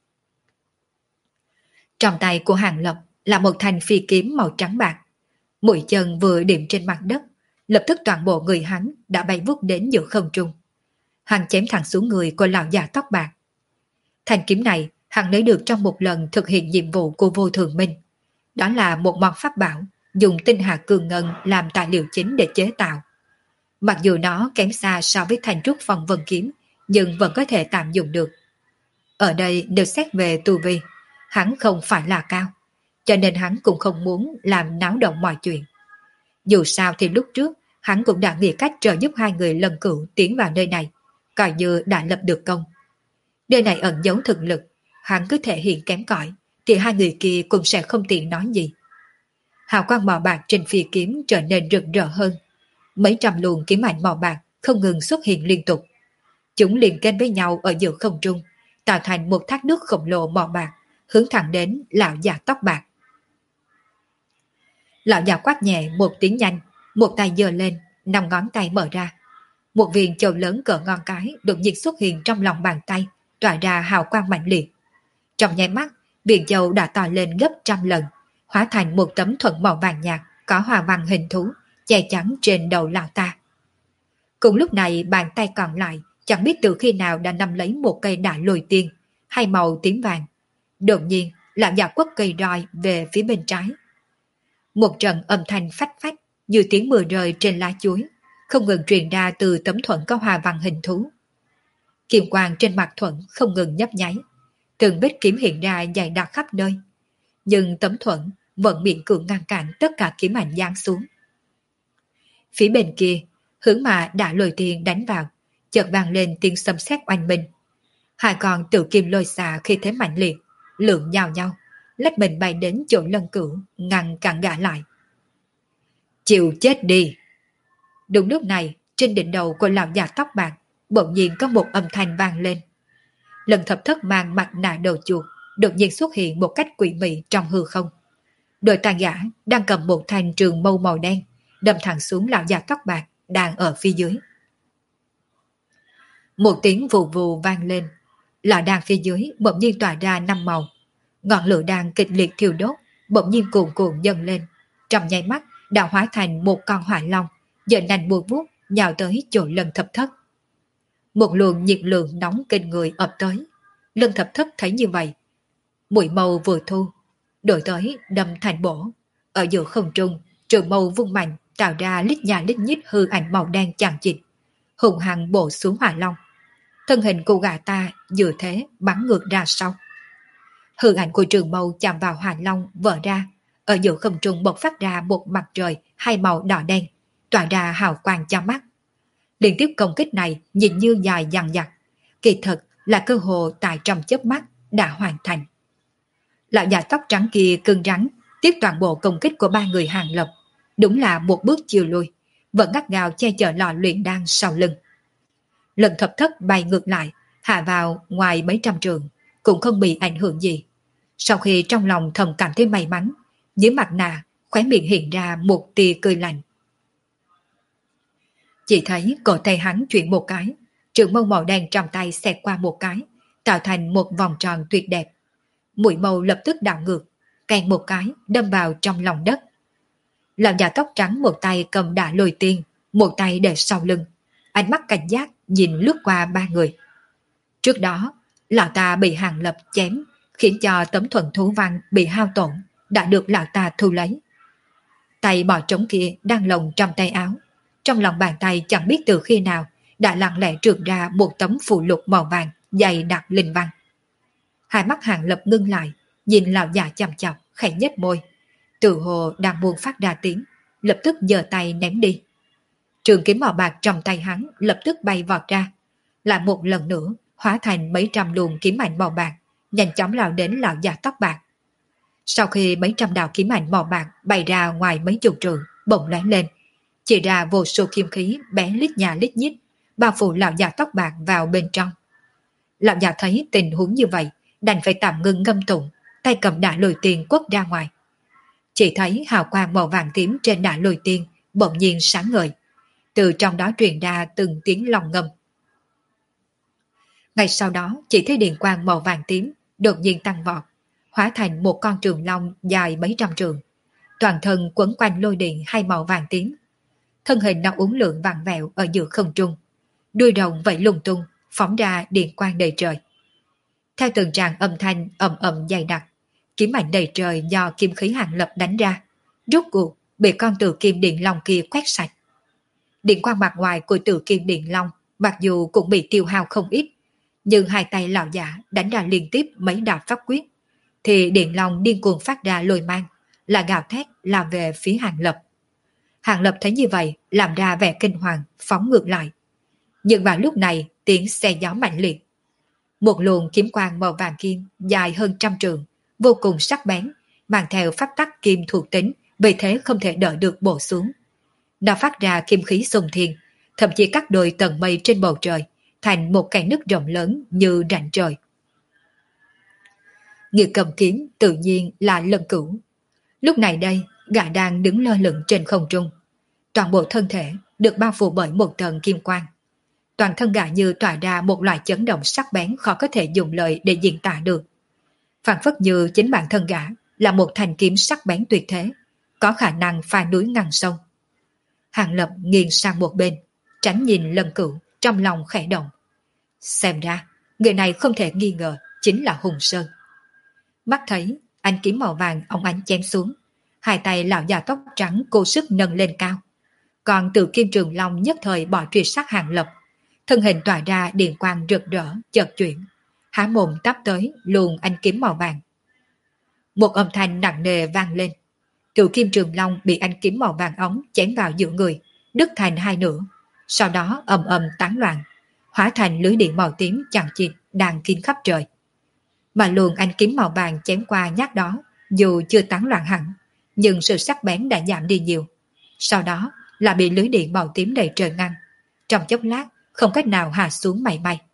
Trong tay của Hàng Lập là một thanh phi kiếm màu trắng bạc. Mũi chân vừa điểm trên mặt đất, lập tức toàn bộ người hắn đã bay vút đến giữa không trung. Hắn chém thẳng xuống người của lão già tóc bạc. Thanh kiếm này hắn lấy được trong một lần thực hiện nhiệm vụ của Vô Thường Minh. Đó là một món pháp bảo dùng tinh hà cường ngân làm tài liệu chính để chế tạo. Mặc dù nó kém xa so với thanh trúc phong vân kiếm, nhưng vẫn có thể tạm dùng được. Ở đây đều xét về tu vi, hắn không phải là cao, cho nên hắn cũng không muốn làm náo động mọi chuyện. Dù sao thì lúc trước, hắn cũng đã nghĩ cách trợ giúp hai người Lần Cửu tiến vào nơi này, coi như đã lập được công. Nơi này ẩn giấu thực lực, hắn cứ thể hiện kém cỏi, thì hai người kia cũng sẽ không tiện nói gì. Hào quang màu bạc trên phi kiếm trở nên rực rỡ hơn. Mấy trăm luồng kiếm ảnh màu bạc không ngừng xuất hiện liên tục. Chúng liền kết với nhau ở giữa không trung, tạo thành một thác nước khổng lồ màu bạc, hướng thẳng đến lão già tóc bạc. Lão già quát nhẹ một tiếng nhanh, một tay giơ lên, 5 ngón tay mở ra. Một viên châu lớn cỡ ngón cái đột nhiên xuất hiện trong lòng bàn tay, tỏa ra hào quang mạnh liệt. Trong nháy mắt, viên châu đã to lên gấp 100 lần, hóa thành một tấm thuẫn màu vàng nhạt có hoa văn hình thú, che chắn trên đầu lão ta. Cùng lúc này, bàn tay còn lại chẳng biết từ khi nào đã nắm lấy một cây đại lôi tiên, hai màu tím vàng. Đột nhiên, lão già quất cây roi về phía bên trái. Một trận âm thanh phách phách như tiếng mưa rơi trên lá chuối, không ngừng truyền ra từ tấm thuẫn có hoa văn hình thú. Kim quang trên mặt thuẫn không ngừng nhấp nháy, từng vết kiếm hiện ra dày đặc khắp nơi. Nhưng tấm thuẫn vẫn miễn cưỡng ngăn cản tất cả kiếm ảnh giáng xuống. Phía bên kia, hướng mà đã lôi tiên đánh vào, chợt vang lên tiếng sấm sét oanh minh. Hai con tự kim lôi xà khi thế mạnh liệt, lượng nhào nhau, lách mình bay đến chỗ Lần Cửu, ngăn cản gã lại. Chịu chết đi! Đúng lúc này, trên đỉnh đầu của lão già tóc bạc, bỗng nhiên có một âm thanh vang lên. Lần Thập Thất mang mặt nạ đầu chuột, đột nhiên xuất hiện một cách quỷ mị trong hư không. Đôi tay gã đang cầm một thanh trường mâu màu đen, đâm thẳng xuống lão già tóc bạc đang ở phía dưới. Một tiếng vù vù vang lên, lão đang phía dưới bỗng nhiên tỏa ra 5 màu. Ngọn lửa đang kịch liệt thiêu đốt, bỗng nhiên cuồn cuộn dâng lên, trong nháy mắt đã hóa thành một con hỏa long, giơ nành buông vuốt nhào tới chỗ Lần Thập Thất. Một luồng nhiệt lượng nóng kinh người ập tới. Lần Thập Thất thấy như vậy, mũi mâu vừa thu, đổi tới đâm thành bổ. Ở giữa không trung, trường mâu vung mạnh tạo ra lít nhà lít nhít hư ảnh màu đen chằng chịt, hùng hăng bổ xuống hỏa long. Thân hình của gã ta vừa thế bắn ngược ra sau. Hư ảnh của trường mâu chạm vào hỏa long vỡ ra, ở giữa không trung bộc phát ra một mặt trời hai màu đỏ đen, tỏa ra hào quang cho mắt. Liên tiếp công kích này nhìn như dài dằng dặc, kỳ thực là cơ hội tại trong chớp mắt đã hoàn thành. Lão già tóc trắng kia cứng rắn tiếp toàn bộ công kích của ba người Hàng Lập, đúng là một bước chiều lui, vẫn gắt gao che chở lò luyện đan sau lưng. Lần Thập Thất bay ngược lại, hạ vào ngoài mấy trăm trượng, cũng không bị ảnh hưởng gì. Sau khi trong lòng thầm cảm thấy may mắn, dưới mặt nạ khóe miệng hiện ra một tia cười lạnh. Chỉ thấy cổ tay hắn chuyển một cái, trường mâu màu đen trong tay xẹt qua một cái, tạo thành một vòng tròn tuyệt đẹp. Mũi mâu lập tức đảo ngược, kèn một cái đâm vào trong lòng đất. Lão già tóc trắng một tay cầm đả lôi tiên, một tay để sau lưng, ánh mắt cảnh giác nhìn lướt qua ba người. Trước đó, lão ta bị Hàng Lập chém, khiến cho tấm thuần thú văn bị hao tổn, đã được lão ta thu lấy. Tay bò trống kia đang lồng trong tay áo, trong lòng bàn tay chẳng biết từ khi nào đã lặng lẽ trượt ra một tấm phù lục màu vàng dày đặc linh văn. Hai mắt Hàng Lập ngưng lại, nhìn lão già chằm chằm, khẽ nhếch môi, tự hồ đang buồn phát ra tiếng, lập tức giơ tay ném đi. Trường kiếm màu bạc trong tay hắn lập tức bay vọt ra, lại một lần nữa hóa thành mấy trăm luồng kiếm ảnh màu bạc, nhanh chóng lao đến lão già tóc bạc. Sau khi mấy trăm đạo kiếm ảnh màu bạc bay ra ngoài mấy chục trường, bỗng lóe lên, chỉ ra vô số kiếm khí bé lít nhà lít nhít, bao phủ lão già tóc bạc vào bên trong. Lão già thấy tình huống như vậy, đành phải tạm ngưng ngâm tụng, tay cầm đả lôi tiên quất ra ngoài. Chỉ thấy hào quang màu vàng tím trên đả lôi tiên bỗng nhiên sáng ngời, từ trong đó truyền ra từng tiếng long ngâm. Ngay sau đó chỉ thấy điện quang màu vàng tím đột nhiên tăng vọt, hóa thành một con trường long dài mấy trăm trường, toàn thân quấn quanh lôi điện hai màu vàng tím. Thân hình nó uốn lượn vặn vẹo ở giữa không trung, đuôi rồng vẫy lung tung, phóng ra điện quang đầy trời. Theo từng tràng âm thanh ầm ầm dày đặc, kiếm ảnh đầy trời do kim khí Hàng Lập đánh ra, rốt cuộc bị con tử kim điện long kia quét sạch. Điện quang mặt ngoài của tử kim điện long mặc dù cũng bị tiêu hao không ít, nhưng hai tay lão giả đánh ra liên tiếp mấy đạo pháp quyết, thì điện long điên cuồng phát ra lôi mang, là gào thét lao về phía Hàng Lập. Hàng Lập thấy như vậy, làm ra vẻ kinh hoàng, phóng ngược lại. Nhưng vào lúc này, tiếng xe gió mạnh liệt. Một luồng kiếm quang màu vàng kim dài hơn trăm trường, vô cùng sắc bén, mang theo pháp tắc kim thuộc tính, vì thế không thể đỡ được bổ xuống. Nó phát ra kim khí xung thiên, thậm chí cắt đôi tầng mây trên bầu trời, thành một cái nứt rộng lớn như rãnh trời. Người cầm kiếm tự nhiên là Lân Cửu. Lúc này đây, gã đang đứng lơ lửng trên không trung. Toàn bộ thân thể được bao phủ bởi một tầng kim quang. Toàn thân gã như tỏa ra một loại chấn động sắc bén khó có thể dùng lời để diễn tả được. Phản phất như chính bản thân gã là một thanh kiếm sắc bén tuyệt thế, có khả năng phá núi ngăn sông. Hàng Lập nghiêng sang một bên, tránh nhìn Lân Cửu, trong lòng khẽ động. Xem ra, người này không thể nghi ngờ chính là Hùng Sơn. Mắt thấy ánh kiếm màu vàng óng ánh chém xuống, hai tay lão già tóc trắng cố sức nâng lên cao. Còn từ kim trường long nhất thời bỏ truy sát Hàng Lập, thân hình tỏa ra điện quang rực rỡ chợt chuyển, há mồm tắp tới luồng ánh kiếm màu vàng. Một âm thanh nặng nề vang lên, cựu kim trường long bị ánh kiếm màu vàng óng chém vào giữa người, đứt thành hai nửa, sau đó ầm ầm tán loạn, hóa thành lưới điện màu tím chằng chịt đang kín khắp trời. Mà luồng ánh kiếm màu vàng chém qua nhát đó, dù chưa tán loạn hẳn, nhưng sự sắc bén đã giảm đi nhiều. Sau đó là bị lưới điện màu tím đầy trời ngăn, trong chốc lát không cách nào hạ xuống mảy may.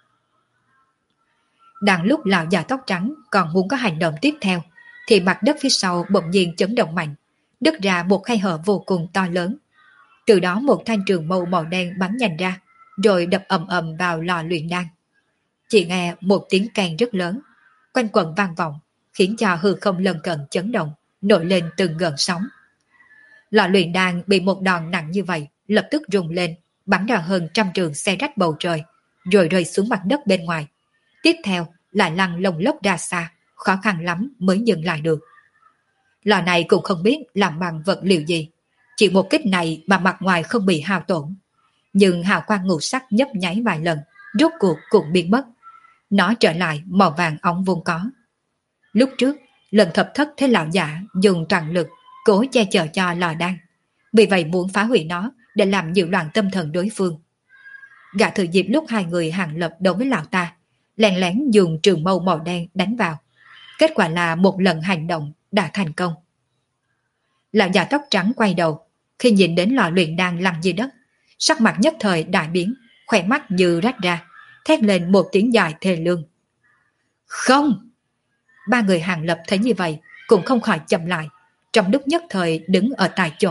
Đang lúc lão già tóc trắng còn muốn có hành động tiếp theo, thì mặt đất phía sau bỗng nhiên chấn động mạnh, đứt ra một khe hở vô cùng to lớn. Từ đó một thanh trường mâu màu đen bắn nhanh ra, rồi đập ầm ầm vào lò luyện đan. Chỉ nghe một tiếng kèn rất lớn, quanh quẩn vang vọng, khiến cho hư không lân cận chấn động, nổi lên từng gợn sóng. Lò luyện đan bị một đòn nặng như vậy, lập tức rung lên, bắn ra hơn trăm trường xe rách bầu trời, rồi rơi xuống mặt đất bên ngoài. Tiếp theo lại lăn lông lốc ra xa, khó khăn lắm mới dừng lại được. Lò này cũng không biết làm bằng vật liệu gì, chỉ một kích này mà mặt ngoài không bị hao tổn. Nhưng hào quang ngũ sắc nhấp nháy vài lần, rốt cuộc cũng biến mất. Nó trở lại màu vàng óng vốn có. Lúc trước, lần thập thất thế lão giả dùng toàn lực cố che chở cho lò đan, vì vậy muốn phá hủy nó để làm nhiễu loạn tâm thần đối phương. Gã thừa dịp lúc hai người Hàng Lập đấu với lão ta, lén lén dùng trường mâu màu đen đánh vào. Kết quả là một lần hành động đã thành công. Lão già tóc trắng quay đầu, khi nhìn đến lò luyện đan lăn dưới đất, sắc mặt nhất thời đại biến, khỏe mắt như rách ra, thét lên một tiếng dài thê lương. Không! Ba người Hàng Lập thấy như vậy cũng không khỏi chậm lại, trong lúc nhất thời đứng ở tại chỗ.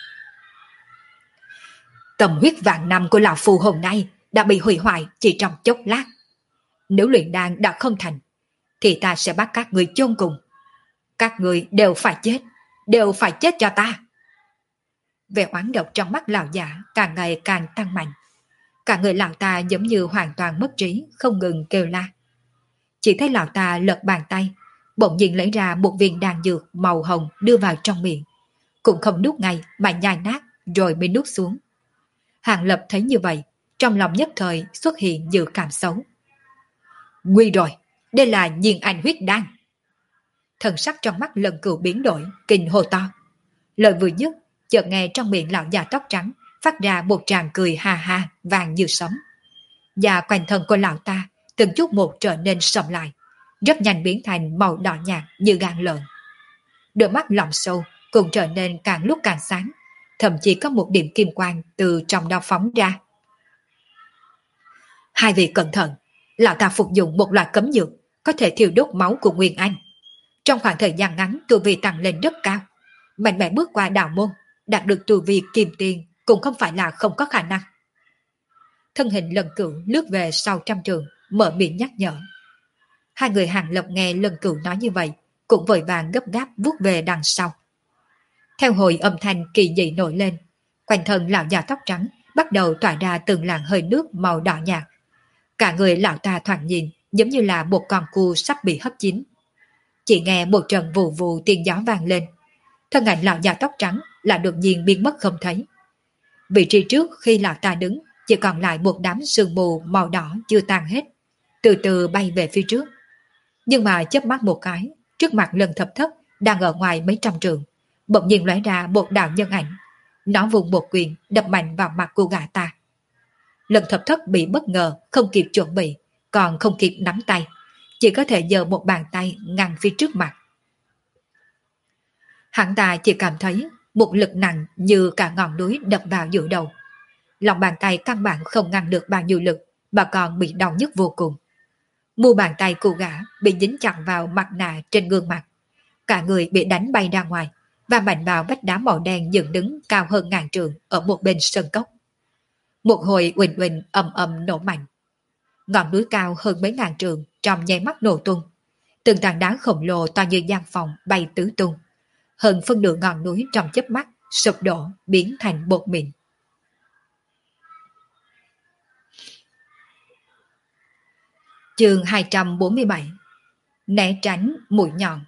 Tâm huyết vạn năm của lão phù hôm nay đã bị hủy hoại chỉ trong chốc lát. Nếu luyện đan đã không thành, thì ta sẽ bắt các người chôn cùng. Các người đều phải chết cho ta. Vẻ oán độc trong mắt lão giả càng ngày càng tăng mạnh. Cả người lão ta giống như hoàn toàn mất trí, không ngừng kêu la. Chỉ thấy lão ta lật bàn tay, bỗng nhiên lấy ra một viên đan dược màu hồng đưa vào trong miệng. Cũng không nuốt ngay mà nhai nát rồi mới nuốt xuống. Hàng Lập thấy như vậy, trong lòng nhất thời xuất hiện dự cảm xấu. Nguy rồi, đây là nhiên anh huyết đan. Thần sắc trong mắt Lần Cửu biến đổi, kinh hô to. Lời vừa dứt, chợt nghe trong miệng lão già tóc trắng phát ra một tràng cười ha ha vàng như sấm. Và quanh thân của lão ta từng chút một trở nên sầm lại, rất nhanh biến thành màu đỏ nhạt như gan lợn. Đôi mắt lỏng sâu cũng trở nên càng lúc càng sáng, thậm chí có một điểm kim quang từ trong đó phóng ra. Hai vị cẩn thận, lão ta phục dụng một loại cấm dược có thể thiêu đốt máu của Nguyên Anh. Trong khoảng thời gian ngắn tu vi tăng lên rất cao, mạnh mẽ bước qua đạo môn, đạt được tu vi kim tiền cũng không phải là không có khả năng. Thân hình Lần Cửu lướt về sau trăm trường, mở miệng nhắc nhở. Hai người Hàng Lập nghe Lần Cửu nói như vậy, cũng vội vàng gấp gáp vuốt về đằng sau. Theo hồi âm thanh kỳ dị nổi lên, quanh thân lão già tóc trắng bắt đầu tỏa ra từng làn hơi nước màu đỏ nhạt. Cả người lão ta thoạt nhìn giống như là một con cua sắp bị hấp chín. Chỉ nghe một trận vù vù tiếng gió vang lên, thân ảnh lão già tóc trắng là đột nhiên biến mất không thấy. Vị trí trước khi lão ta đứng chỉ còn lại một đám sương mù màu đỏ chưa tan hết, từ từ bay về phía trước. Nhưng mà chớp mắt một cái, trước mặt Lần Thập Thất đang ở ngoài mấy trăm trượng, bỗng nhiên lóe ra một đạo nhân ảnh. Nó vùng một quyền đập mạnh vào mặt của gã ta. Lần Thập Thất bị bất ngờ, không kịp chuẩn bị, còn không kịp nắm tay, chỉ có thể giơ một bàn tay ngăn phía trước mặt. Hắn ta chỉ cảm thấy một lực nặng như cả ngọn núi đập vào giữa đầu. Lòng bàn tay căn bản không ngăn được bao nhiêu lực, mà còn bị đau nhức vô cùng. Mu bàn tay của gã bị dính chặt vào mặt nạ trên gương mặt. Cả người bị đánh bay ra ngoài, và mạnh vào vách đá màu đen dựng đứng cao hơn ngàn trượng ở một bên sơn cốc. Một hồi uỳnh uỳnh ầm ầm nổ mạnh. Ngọn núi cao hơn mấy ngàn trượng trong nháy mắt nổ tung. Từng tảng đá khổng lồ to như gian phòng bay tứ tung. Hơn phân nửa ngọn núi trong chớp mắt sụp đổ biến thành bột mịn. Chương 247. Né tránh mũi nhọn.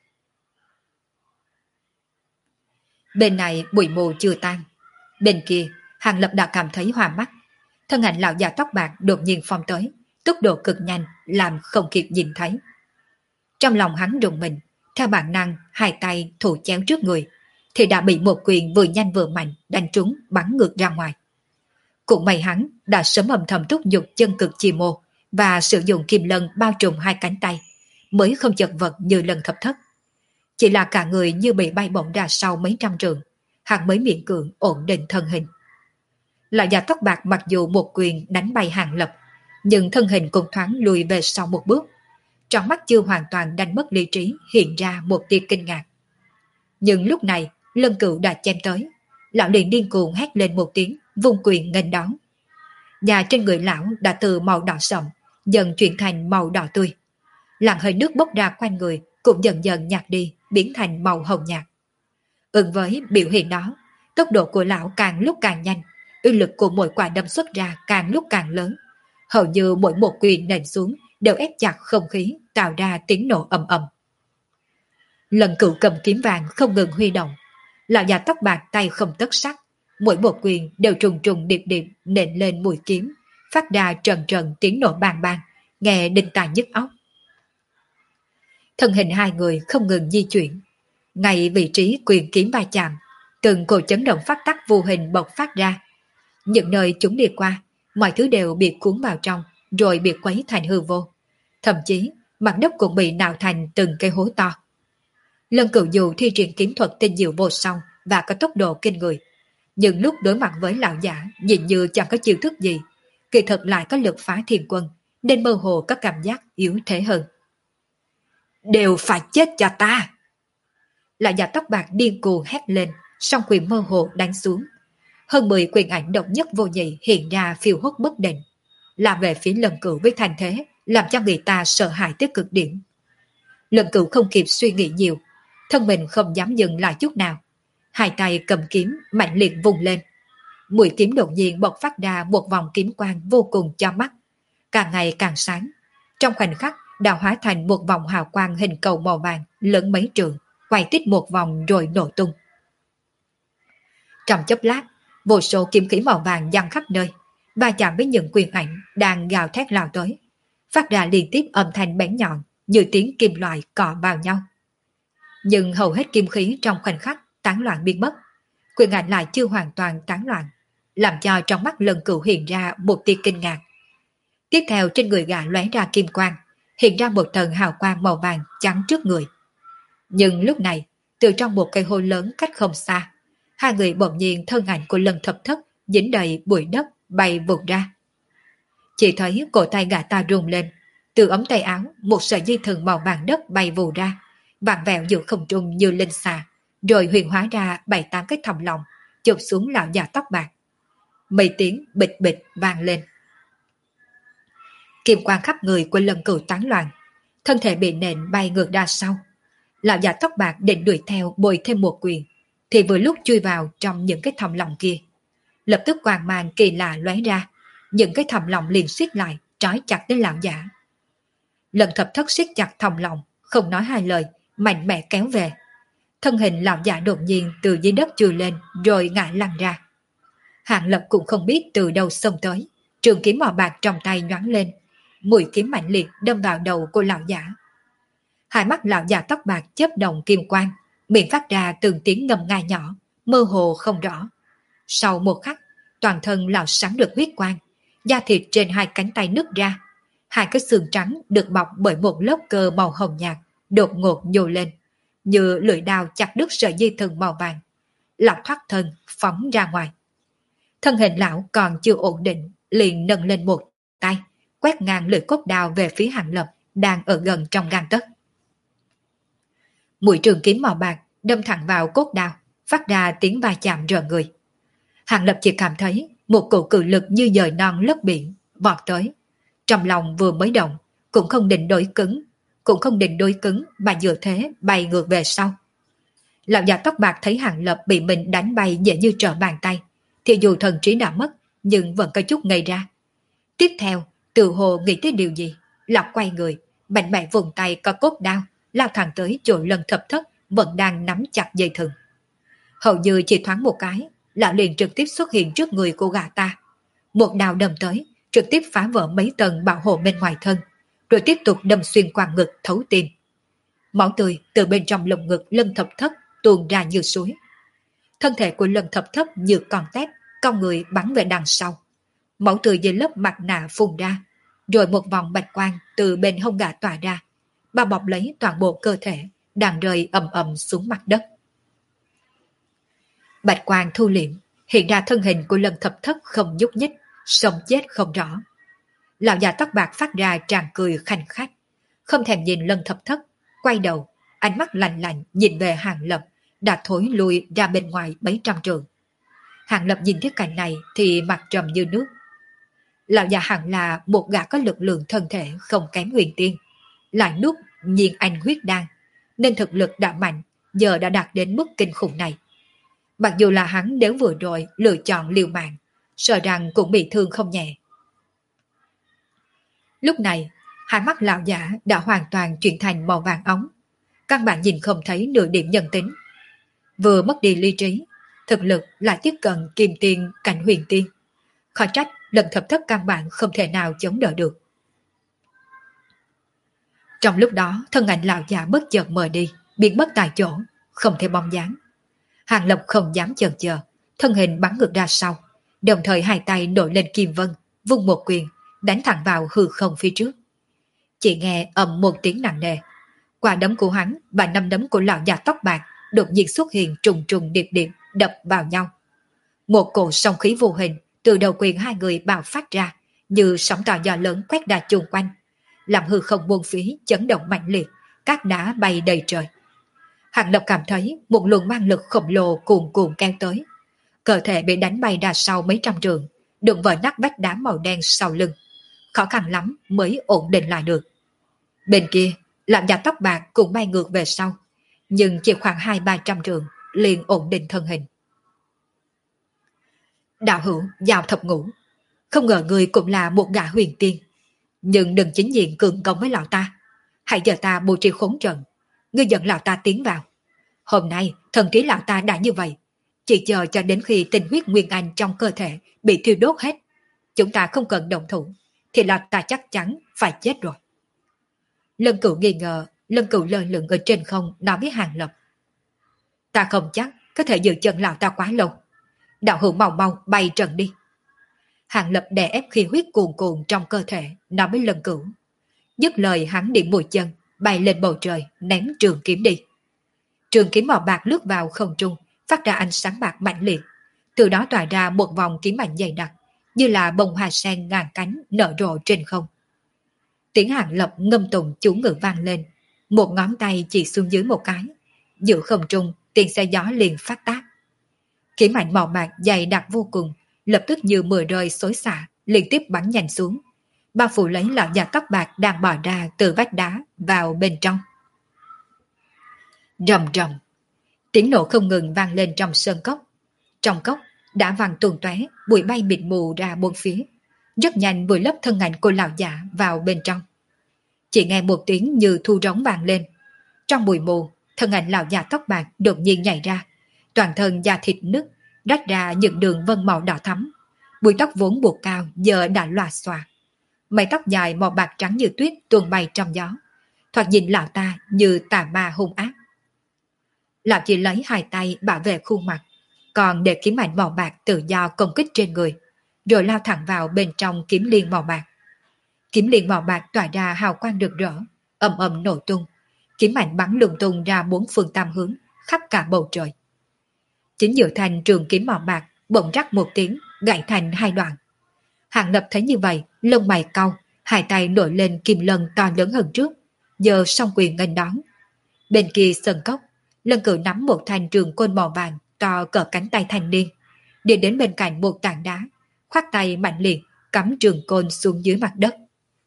Bên này bụi mù chưa tan, bên kia Hàng Lập đã cảm thấy hoa mắt. Thân ảnh lão già tóc bạc đột nhiên phong tới, tốc độ cực nhanh làm không kịp nhìn thấy. Trong lòng hắn rùng mình, theo bản năng hai tay thủ chéo trước người, thì đã bị một quyền vừa nhanh vừa mạnh đánh trúng bắn ngược ra ngoài. Cũng may hắn đã sớm âm thầm thúc giục chân cực chi mô và sử dụng kim lân bao trùm hai cánh tay, mới không chật vật như Lần Thập Thất. Chỉ là cả người như bị bay bổng ra sau mấy trăm trượng, hắn mới miễn cưỡng ổn định thân hình. Lão già tóc bạc mặc dù một quyền đánh bay Hàng Lập, nhưng thân hình cũng thoáng lùi về sau một bước. Trong mắt chưa hoàn toàn đánh mất lý trí hiện ra một tia kinh ngạc. Nhưng lúc này Lân Cửu đã chém tới, lão liền điên cuồng hét lên một tiếng, vung quyền nghênh đón. Và trên người lão đã từ màu đỏ sậm dần chuyển thành màu đỏ tươi. Làn hơi nước bốc ra quanh người cũng dần dần nhạt đi, biến thành màu hồng nhạt. Ứng với biểu hiện đó, tốc độ của lão càng lúc càng nhanh, uy lực của mỗi quả đâm xuất ra càng lúc càng lớn. Hầu như mỗi một quyền nện xuống đều ép chặt không khí, tạo ra tiếng nổ ầm ầm. Lần Cửu cầm kiếm vàng không ngừng huy động, lão già tóc bạc tay không tấc sắt, mỗi một quyền đều trùng trùng điệp điệp nện lên mũi kiếm, phát ra trần trần tiếng nổ bang bang, nghe đinh tai nhức óc. Thân hình hai người không ngừng di chuyển, ngay vị trí quyền kiếm va chạm, từng cổ chấn động phát tắc vô hình bộc phát ra. Những nơi chúng đi qua, mọi thứ đều bị cuốn vào trong, rồi bị quấy thành hư vô. Thậm chí, mặt đất cũng bị nạo thành từng cây hố to. Lần Cửu dù thi triển kiếm thuật tinh diệu vô song và có tốc độ kinh người, nhưng lúc đối mặt với lão giả nhìn như chẳng có chiêu thức gì, kỳ thực lại có lực phá thiên quân, nên mơ hồ có cảm giác yếu thế hơn. Đều phải chết cho ta! Lão già tóc bạc điên cuồng hét lên, song quyền mơ hồ đánh xuống. Hơn 10 quyền ảnh độc nhất vô nhị hiện ra phiêu hốt bất định, làm về phía Lần Cửu với thành thế, làm cho người ta sợ hãi tới cực điểm. Lần Cửu không kịp suy nghĩ nhiều, thân mình không dám dừng lại chút nào. hai tay cầm kiếm mạnh liệt vùng lên. Mũi kiếm đột nhiên bộc phát ra một vòng kiếm quang vô cùng cho mắt, càng ngày càng sáng. Trong khoảnh khắc đã hóa thành một vòng hào quang hình cầu màu vàng lớn mấy trượng, quay tít một vòng rồi nổ tung. Trong chốc lát, vô số kiếm khí màu vàng giăng khắp nơi, va chạm với những quyền ảnh đang gào thét lao tới, phát ra liên tiếp âm thanh bén nhọn như tiếng kim loại cọ vào nhau. Nhưng hầu hết kim khí trong khoảnh khắc tán loạn biến mất, quyền ảnh lại chưa hoàn toàn tán loạn, làm cho trong mắt Lần Cửu hiện ra một tia kinh ngạc. Tiếp theo trên người gã lóe ra kim quang, hiện ra một tầng hào quang màu vàng chắn trước người. Nhưng lúc này, từ trong một cây hôi lớn cách không xa, hai người bỗng nhiên thân ảnh của Lần Thập Thất dính đầy bụi đất bay vụt ra. Chỉ thấy cổ tay gã ta rung lên, từ ống tay áo một sợi dây thừng màu vàng đất bay vù ra, vặn vẹo giữa không trung như linh xà, rồi huyền hóa ra 7-8 cái thòng lọng chụp xuống lão già tóc bạc. Mấy tiếng bịch bịch vang lên. Kim quang khắp người của Lần Cửu tán loạn, thân thể bị nện bay ngược ra sau. Lão già tóc bạc định đuổi theo bồi thêm một quyền, thì vừa lúc chui vào trong những cái thòng lọng kia. Lập tức quang mang kỳ lạ lóe ra, những cái thòng lọng liền siết lại, trói chặt đến lão giả. Lần Thập Thất siết chặt thòng lọng, không nói hai lời, mạnh mẽ kéo về. Thân hình lão giả đột nhiên từ dưới đất chui lên, rồi ngã lăn ra. Hạng Lập cũng không biết từ đâu xông tới, trường kiếm màu bạc trong tay nhoáng lên, mũi kiếm mạnh liệt đâm vào đầu của lão giả. Hai mắt lão già tóc bạc chớp động kim quang, miệng phát ra từng tiếng ngầm nga nhỏ, mơ hồ không rõ. Sau một khắc, toàn thân lão sáng được huyết quang, da thịt trên hai cánh tay nứt ra, hai cái xương trắng được bọc bởi một lớp cơ màu hồng nhạt đột ngột nhô lên, như lưỡi đao chặt đứt sợi dây thừng màu vàng. Lão thoát thân phóng ra ngoài. Thân hình lão còn chưa ổn định, liền nâng lên một tay, quét ngang lưỡi cốt đao về phía Hạng Lập đang ở gần trong gang tấc. Mũi trường kiếm màu bạc đâm thẳng vào cốt đao, phát ra tiếng va chạm rợn người. Hạng Lập chỉ cảm thấy một cổ cự lực như dời non lấp biển vọt tới. Trong lòng vừa mới động, cũng không định đối cứng mà dựa thế bay ngược về sau. Lão già tóc bạc thấy Hạng Lập bị mình đánh bay dễ như trở bàn tay, thì dù thần trí đã mất nhưng vẫn có chút ngây ra. Tiếp theo, tự hồ nghĩ tới điều gì, lão quay người, mạnh mẽ vùng tay có cốt đao, lao thẳng tới chỗ Lần Thập Thất vẫn đang nắm chặt dây thừng. Hầu như chỉ thoáng một cái, lão liền trực tiếp xuất hiện trước người của gã ta. Một đao đâm tới, trực tiếp phá vỡ mấy tầng bảo hộ bên ngoài thân, rồi tiếp tục đâm xuyên qua ngực thấu tim. Máu tươi từ bên trong lồng ngực Lần Thập Thất tuôn ra như suối. Thân thể của Lần Thập Thất như con tép, cong người bắn về đằng sau. Máu tươi dưới lớp mặt nạ phun ra, rồi một vòng bạch quang từ bên hông gã tỏa ra, bao bọc lấy toàn bộ cơ thể, đang rơi ầm ầm xuống mặt đất. Bạch quang thu liễm, hiện ra thân hình của Lần Thập Thất không nhúc nhích, sống chết không rõ. Lão già tóc bạc phát ra tràng cười khanh khách, không thèm nhìn Lần Thập Thất, quay đầu, ánh mắt lạnh lạnh nhìn về Hạng Lập, đã thối lui ra bên ngoài mấy trăm trượng. Hạng Lập nhìn thấy cảnh này thì mặt trầm như nước. Lão già hẳn là một gã có lực lượng thân thể không kém Huyền Tiên, lại nuốt nhiên anh huyết đan, nên thực lực đã mạnh, giờ đã đạt đến mức kinh khủng này. Mặc dù là hắn nếu vừa rồi lựa chọn liều mạng, sợ rằng cũng bị thương không nhẹ. Lúc này, hai mắt lão giả đã hoàn toàn chuyển thành màu vàng óng, căn bản nhìn không thấy nửa điểm nhân tính. Vừa mất đi lý trí, thực lực lại tiếp cận kim tiên cảnh Huyền Tiên. Khó trách Lần Thập Thất căn bản không thể nào chống đỡ được. Trong lúc đó, thân ảnh lão già bất chợt mờ đi, biến mất tại chỗ, không thể bóng dáng. Hạng Lập không dám chần chờ, thân hình bắn ngược ra sau, đồng thời hai tay nổi lên kim vân, vung một quyền, đánh thẳng vào hư không phía trước. Chỉ nghe ầm một tiếng nặng nề, quả đấm của hắn và năm đấm của lão già tóc bạc đột nhiên xuất hiện trùng trùng điệp điệp đập vào nhau. Một cổ sóng khí vô hình từ đầu quyền hai người bạo phát ra, như sóng to gió lớn quét đà chung quanh, làm hư không buông phí chấn động mạnh liệt, cát đá bay đầy trời. Hạng Lập cảm thấy một luồng mang lực khổng lồ cuồn cuộn kéo tới, cơ thể bị đánh bay ra sau mấy trăm trượng, đụng vào nắp vách đá màu đen sau lưng, khó khăn lắm mới ổn định lại được. Bên kia, lão già tóc bạc cũng bay ngược về sau, nhưng chỉ khoảng 200-300 trượng, liền ổn định thân hình. Đạo hữu Giao Thập Ngũ, không ngờ người cũng là một gã huyền tiên, nhưng đừng chính diện cường công với lão ta. Hãy giờ ta bố trí khốn trận, ngươi dẫn lão ta tiến vào. Hôm nay thần trí lão ta đã như vậy, chỉ chờ cho đến khi tinh huyết nguyên anh trong cơ thể bị thiêu đốt hết, chúng ta không cần động thủ, thì lão ta chắc chắn phải chết rồi. Lân Cửu nghi ngờ, Lân Cửu lơ lửng ở trên không nói với Hàng Lập. Ta không chắc có thể giữ chân lão ta quá lâu. Đạo hữu mau mau bay trận đi. Hàng Lập đè ép khí huyết cuồn cuộn trong cơ thể, nói với Lân Cửu. Dứt lời hắn điểm mũi chân, bay lên bầu trời, ném trường kiếm đi. Trường kiếm màu bạc lướt vào không trung, phát ra ánh sáng bạc mạnh liệt. Từ đó tỏa ra một vòng kiếm ảnh dày đặc, như là bông hoa sen ngàn cánh nở rộ trên không. Tiếng Hàng Lập ngâm tụng chú ngữ vang lên, một ngón tay chỉ xuống dưới một cái. Giữa không trung, tiếng xe gió liền phát tác. Kiếm ảnh màu bạc dày đặc vô cùng, lập tức như mưa rơi xối xả, liên tiếp bắn nhanh xuống, bao phủ lấy lão già tóc bạc đang bò ra từ vách đá vào bên trong. Rầm rầm, tiếng nổ không ngừng vang lên trong sơn cốc. Trong cốc đã vàng tuôn tóe, bụi bay mịt mù ra bốn phía, rất nhanh vùi lấp thân ảnh của lão già vào bên trong. Chỉ nghe một tiếng như thu rống vang lên. Trong bụi mù, thân ảnh lão già tóc bạc đột nhiên nhảy ra, toàn thân da thịt nứt, rách ra những đường vân màu đỏ thắm. Bụi tóc vốn buộc cao giờ đã lòa xòa. Mái tóc dài màu bạc trắng như tuyết tuôn bay trong gió, thoạt nhìn lão ta như tà ma hung ác. Lão chỉ lấy hai tay bảo vệ khuôn mặt, còn để kiếm ảnh màu bạc tự do công kích trên người, rồi lao thẳng vào bên trong kiếm liên màu bạc. Kiếm liên màu bạc tỏa ra hào quang rực rỡ, ầm ầm nổ tung, kiếm ảnh bắn lung tung ra bốn phương tam hướng, khắp cả bầu trời. Chính giữa thành trường kiếm màu bạc bỗng rắc một tiếng, gãy thành hai đoạn. Hàng Lập thấy như vậy, lông mày cau, hai tay nổi lên kim lân to lớn hơn trước, giờ song quyền nghênh đón. Bên kia sân cốc, Lân Cửu nắm một thanh trường côn màu vàng to cỡ cánh tay thanh niên, đi đến bên cạnh một tảng đá, khoát tay mạnh liệt cắm trường côn xuống dưới mặt đất.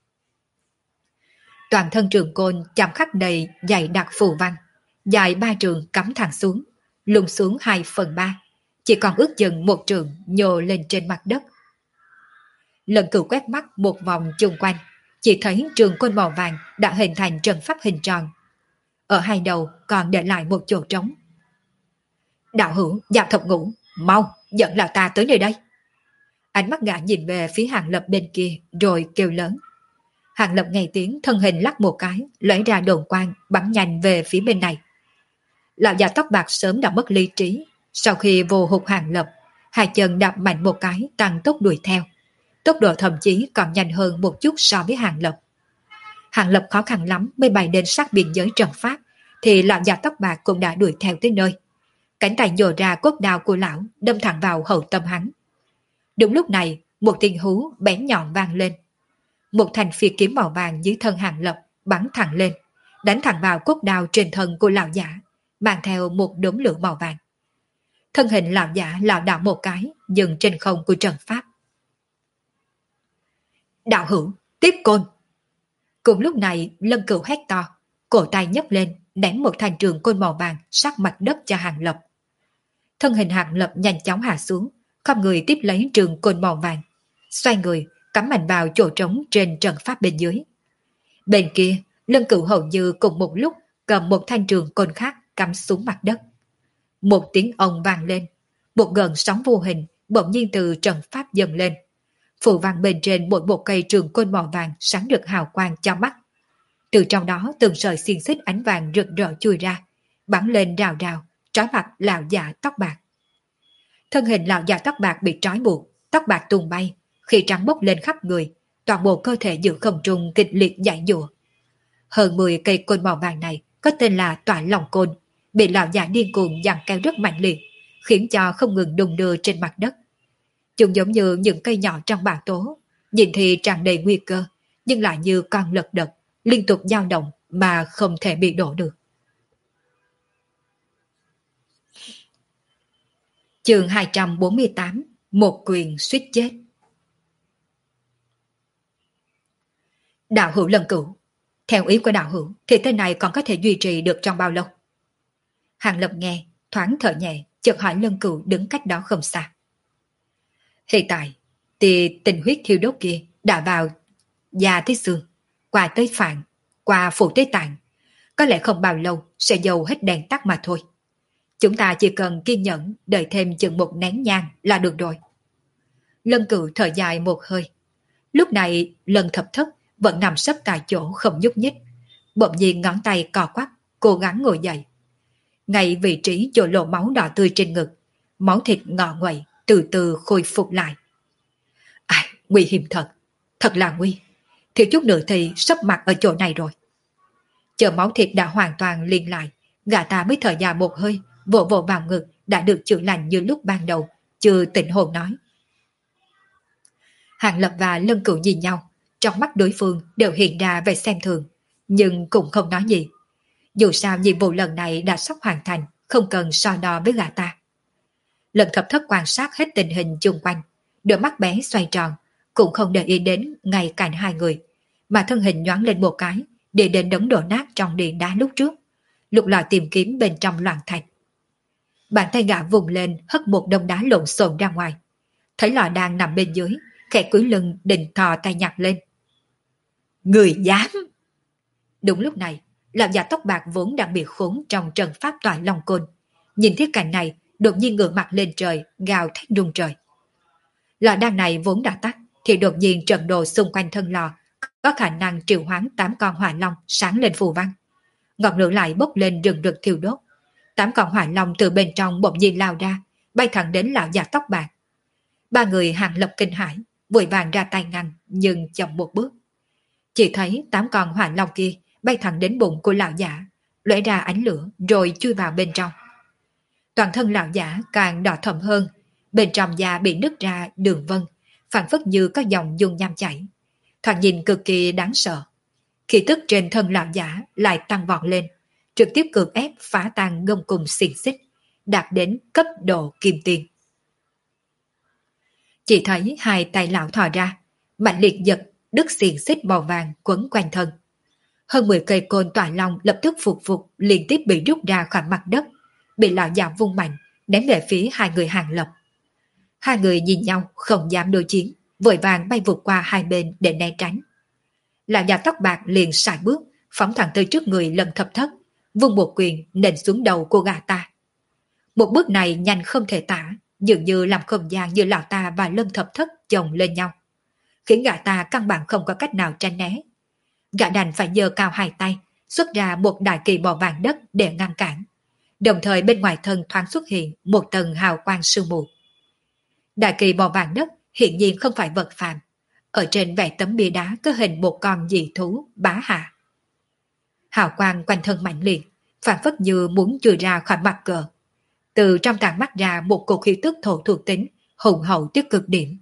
Toàn thân trường côn chạm khắc đầy dày đặc phù văn, dài 3 trường cắm thẳng xuống, lùn xuống 2/3, chỉ còn ước chừng 1 trường nhô lên trên mặt đất. Lân Cửu quét mắt một vòng chung quanh, chỉ thấy trường côn màu vàng đã hình thành trận pháp hình tròn. Ở hai đầu còn để lại một chỗ trống. Đạo hữu Giao Thập Ngũ, mau dẫn lão ta tới nơi đây. Ánh mắt gã nhìn về phía Hàng Lập bên kia rồi kêu lớn. Hàng Lập nghe tiếng thân hình lắc một cái, lấy ra đồn quang bắn nhanh về phía bên này. Lão già tóc bạc sớm đã mất lý trí, sau khi vô hụt Hàng Lập, hai chân đạp mạnh một cái tăng tốc đuổi theo. Tốc độ thậm chí còn nhanh hơn một chút so với Hàng Lập. Hàng Lập khó khăn lắm mới bay đến sát biên giới trận pháp, thì lão già tóc bạc cũng đã đuổi theo tới nơi. Cánh tay nhổ ra cốt đao của lão đâm thẳng vào hậu tâm hắn. Đúng lúc này, một tiếng hú bén nhọn vang lên. Một thanh phi kiếm màu vàng dưới thân Hàng Lập bắn thẳng lên, đánh thẳng vào cốt đao trên thân của lão giả, mang theo một đốm lửa màu vàng. Thân hình lão giả lảo đảo một cái, dừng trên không của trận pháp. Đạo hữu, tiếp côn! Cùng lúc này, Lân Cửu hét to, cổ tay nhấc lên, ném một thanh trường côn màu vàng sát mặt đất cho Hàng Lập. Thân hình Hàng Lập nhanh chóng hạ xuống, không người tiếp lấy trường côn màu vàng, xoay người, cắm mạnh vào chỗ trống trên trận pháp bên dưới. Bên kia, Lân Cửu hầu như cùng một lúc cầm một thanh trường côn khác cắm xuống mặt đất. Một tiếng ong vang lên, một gợn sóng vô hình bỗng nhiên từ trận pháp dâng lên. Phù văn bên trên mỗi một cây trường côn màu vàng sáng rực hào quang cho mắt. Từ trong đó từng sợi xiên xích ánh vàng rực rỡ chui ra, bắn lên rào rào, trói mặt lão già tóc bạc. Thân hình lão già tóc bạc bị trói buộc, tóc bạc tung bay, khi trắng bốc lên khắp người, toàn bộ cơ thể giữa không trung kịch liệt giãy giụa. Hơn 10 cây côn màu vàng này có tên là Tỏa Lòng Côn, bị lão già điên cuồng giằng kéo rất mạnh liệt, khiến cho không ngừng đung đưa trên mặt đất. Chúng giống như những cây nhỏ trong bão tố, nhìn thì tràn đầy nguy cơ, nhưng lại như con lật đật, liên tục dao động mà không thể bị đổ được. Chương 248, một quyền suýt chết. Đạo hữu Lân Cửu, theo ý của đạo hữu thì tên này còn có thể duy trì được trong bao lâu? Hàng Lập nghe, thoáng thở nhẹ, chợt hỏi Lân Cửu đứng cách đó không xa. Hiện tại, thì tình huyết thiêu đốt kia đã vào da tới xương, qua tới phạn, qua phủ tới tạng. Có lẽ không bao lâu sẽ dầu hết đèn tắt mà thôi. Chúng ta chỉ cần kiên nhẫn đợi thêm chừng một nén nhang là được rồi. Lân Cửu thở dài một hơi. Lúc này Lân Thập Thất vẫn nằm sấp tại chỗ không nhúc nhích. Bỗng nhiên ngón tay cò quắp, cố gắng ngồi dậy. Ngay vị trí chỗ lộ máu đỏ tươi trên ngực, máu thịt ngọ nguậy từ từ khôi phục lại. Ai, nguy hiểm thật, thật là nguy. Thiếu chút nữa thì sắp mặt ở chỗ này rồi. Chờ máu thịt đã hoàn toàn liền lại, gã ta mới thở dài một hơi, vỗ vỗ vào ngực đã được chữa lành như lúc ban đầu, chưa tỉnh hồn nói. Hàng Lập và Lân Cửu nhìn nhau, trong mắt đối phương đều hiện ra vẻ xem thường, nhưng cũng không nói gì. Dù sao nhiệm vụ lần này đã sắp hoàn thành, không cần so đo với gã ta. Lân Thập Thất quan sát hết tình hình chung quanh, đôi mắt bé xoay tròn, cũng không để ý đến ngay cạnh hai người, mà thân hình nhoáng lên một cái, đi đến đống đổ nát trong điện đá lúc trước, lục lọi tìm kiếm bên trong loạn thạch. Bàn tay gã vùng lên hất một đống đá lộn xộn ra ngoài, thấy lò đang nằm bên dưới, khẽ cúi lưng định thò tay nhặt lên. Người dám! Đúng lúc này, lão già tóc bạc vốn đang bị khốn trong trận pháp tọa long côn, nhìn thấy cảnh này đột nhiên ngửa mặt lên trời, gào thét rung trời. Lò đan này vốn đã tắt, thì đột nhiên trận đồ xung quanh thân lò có khả năng triệu hoán 8 con hỏa long sáng lên phù văn. Ngọn lửa lại bốc lên rừng rực thiêu đốt. 8 con hỏa long từ bên trong bỗng nhiên lao ra, bay thẳng đến lão già tóc bạc. Ba người Hàng Lập kinh hãi, vội vàng ra tay ngăn, nhưng chậm một bước. Chỉ thấy 8 con hỏa long kia bay thẳng đến bụng của lão giả, lóe ra ánh lửa rồi chui vào bên trong. Toàn thân lão giả càng đỏ thẫm hơn, bên trong da bị nứt ra đường vân, phảng phất như có dòng dung nham chảy, thoạt nhìn cực kỳ đáng sợ. Khí tức trên thân lão giả lại tăng vọt lên, trực tiếp cưỡng ép phá tan gông cùm xiềng xích, đạt đến cấp độ kim tiên. Chỉ thấy hai tay lão thò ra, mạnh liệt giật đứt xiềng xích màu vàng quấn quanh thân. Hơn 10 cây côn tọa long lập tức phục liên tiếp bị rút ra khỏi mặt đất, bị lão già vung mạnh ném về phía hai người Hàng Lập. Hai người nhìn nhau không dám đối chiến, vội vàng bay vụt qua hai bên để né tránh. Lão già tóc bạc liền sải bước phóng thẳng tới trước người Lân Thập Thất, vung một quyền nện xuống đầu của gã ta. Một bước này nhanh không thể tả, dường như làm không gian giữa lão ta và Lân Thập Thất chồng lên nhau, khiến gã ta căn bản không có cách nào tránh né. Gã đành phải giơ cao hai tay, xuất ra một đại kỳ bò vàng đất để ngăn cản. Đồng thời bên ngoài thân thoáng xuất hiện một tầng hào quang sương mù. Đại kỳ bò vàng đất hiện nhiên không phải vật phàm. Ở trên vẽ tấm bia đá có hình một con dị thú bá hạ. Hào quang quanh thân mạnh liệt, phản phất như muốn chui ra khỏi mặt cờ. Từ trong tàn mắt ra một cột khí tức thổ thuộc tính, hùng hậu tới cực điểm.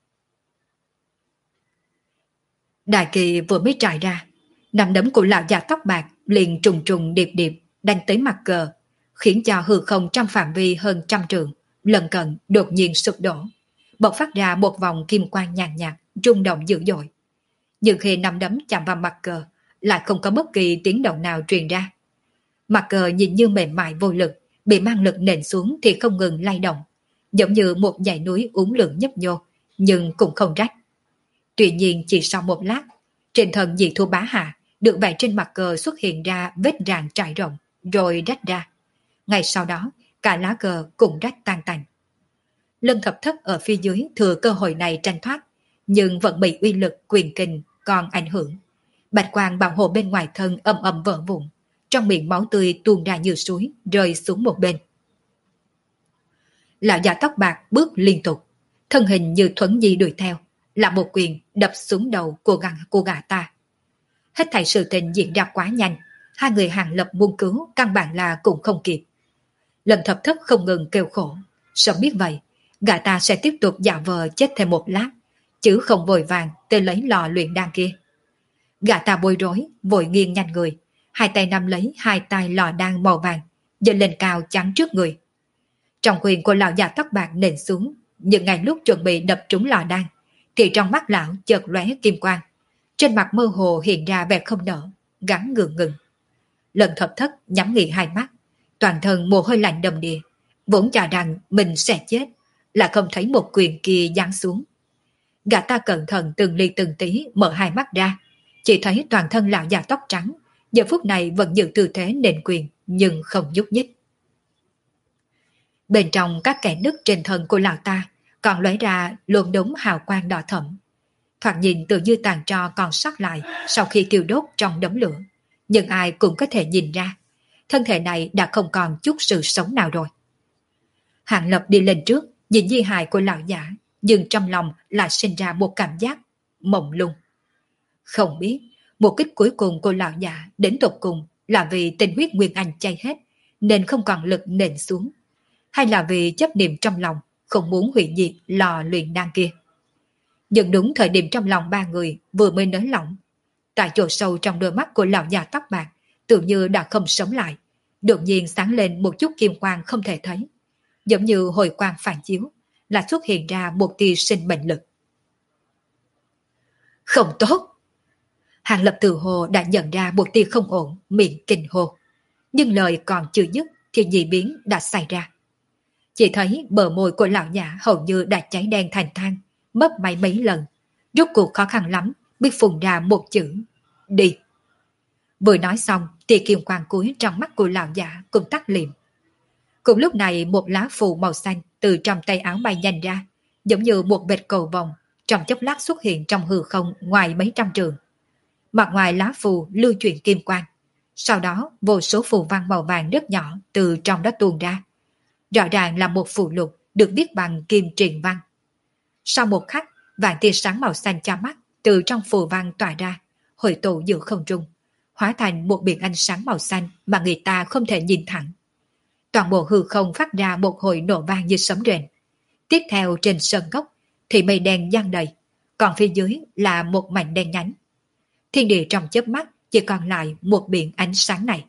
Đại kỳ vừa mới trải ra, nắm đấm của lão già tóc bạc liền trùng trùng điệp điệp đánh tới mặt cờ, khiến cho hư không trong phạm vi hơn 100 trượng lần cận đột nhiên sụp đổ, bộc phát ra một vòng kim quang nhàn nhạt, rung động dữ dội. Nhưng khi nắm đấm chạm vào mặt cờ, lại không có bất kỳ tiếng động nào truyền ra. Mặt cờ nhìn như mềm mại vô lực, bị mang lực nện xuống thì không ngừng lay động, giống như một dãy núi uốn lượn nhấp nhô, nhưng cũng không rách. Tuy nhiên chỉ sau một lát, trên thân dị thú bá hạ được vẽ trên mặt cờ xuất hiện ra vết rạn trải rộng, rồi rách ra. Ngay sau đó, cả lá cờ cũng rách tan tành. Lân Thập Thất ở phía dưới thừa cơ hội này tranh thoát, nhưng vẫn bị uy lực quyền kình còn ảnh hưởng. Bạch quang bảo hộ bên ngoài thân ầm ầm vỡ vụn, trong miệng máu tươi tuôn ra như suối, rơi xuống một bên. Lão già tóc bạc bước liên tục, thân hình như thuấn di đuổi theo, là một quyền đập xuống đầu của gã ta. Hết thảy sự tình diễn ra quá nhanh, hai người Hàng Lập muốn cứu căn bản là cũng không kịp. Lân Thập Thất không ngừng kêu khổ, sớm biết vậy, gã ta sẽ tiếp tục giả vờ chết thêm một lát, chứ không vội vàng tới lấy lò luyện đan kia. Gã ta bối rối, vội nghiêng nhanh người, hai tay nắm lấy hai tay lò đan màu vàng, giơ lên cao chắn trước người. Trong quyền của lão già tóc bạc nện xuống, nhưng ngay lúc chuẩn bị đập trúng lò đan, thì trong mắt lão chợt lóe kim quang, trên mặt mơ hồ hiện ra vẻ không nở, gắn ngượng ngừng. Lân Thập Thất nhắm nghiền hai mắt, Toàn thân mồ hôi lạnh đầm đìa, vốn cho rằng mình sẽ chết, là không thấy một quyền kia giáng xuống. Gã ta cẩn thận từng ly từng tí mở hai mắt ra, chỉ thấy toàn thân lão già tóc trắng, giờ phút này vẫn giữ tư thế nện quyền nhưng không nhúc nhích. Bên trong các kẽ nứt trên thân của lão ta còn lóe ra luồng đống hào quang đỏ thẫm. Thoạt nhìn tự như tàn tro còn sót lại sau khi thiêu đốt trong đống lửa, nhưng ai cũng có thể nhìn ra, thân thể này đã không còn chút sự sống nào rồi. Hạng Lập đi lên trước, nhìn di hài của lão giả, nhưng trong lòng lại sinh ra một cảm giác mộng lung. Không biết, mục đích cuối cùng của lão giả đến tột cùng là vì tinh huyết Nguyên Anh chay hết, nên không còn lực nện xuống, hay là vì chấp niệm trong lòng, không muốn hủy diệt lò luyện đan kia. Nhưng đúng thời điểm trong lòng ba người vừa mới nới lỏng, tại chỗ sâu trong đôi mắt của lão già tóc bạc tự như đã không sống lại, đột nhiên sáng lên một chút kim quang không thể thấy, giống như hồi quang phản chiếu, là xuất hiện ra một tia sinh mệnh lực. Không tốt! Hàng Lập từ hồ đã nhận ra một tia không ổn, miệng kinh hô. Nhưng lời còn chưa dứt thì dị biến đã xảy ra. Chỉ thấy bờ môi của lão giả hầu như đã cháy đen thành than, mất máy mấy lần, rốt cuộc khó khăn lắm biết phun ra một chữ: đi. Vừa nói xong tia kim quang cuối trong mắt của lão giả cũng tắt liệm. Cùng lúc này một lá phù màu xanh từ trong tay áo bay nhanh ra, giống như một vệt cầu vồng, trong chốc lát xuất hiện trong hư không ngoài mấy trăm trường. Mặt ngoài lá phù lưu chuyển kim quang, sau đó vô số phù văn màu vàng rất nhỏ từ trong đó tuôn ra. Rõ ràng là một phù lục được viết bằng kim truyền văn. Sau một khắc, vàng tia sáng màu xanh cho mắt từ trong phù văn tỏa ra, hội tụ giữa không trung, hóa thành một biển ánh sáng màu xanh mà người ta không thể nhìn thẳng. Toàn bộ hư không phát ra một hồi nổ vang như sấm rền. Tiếp theo trên sân gốc thì mây đen giăng đầy, còn phía dưới là một mảnh đen nhánh. Thiên địa trong chớp mắt chỉ còn lại một biển ánh sáng này.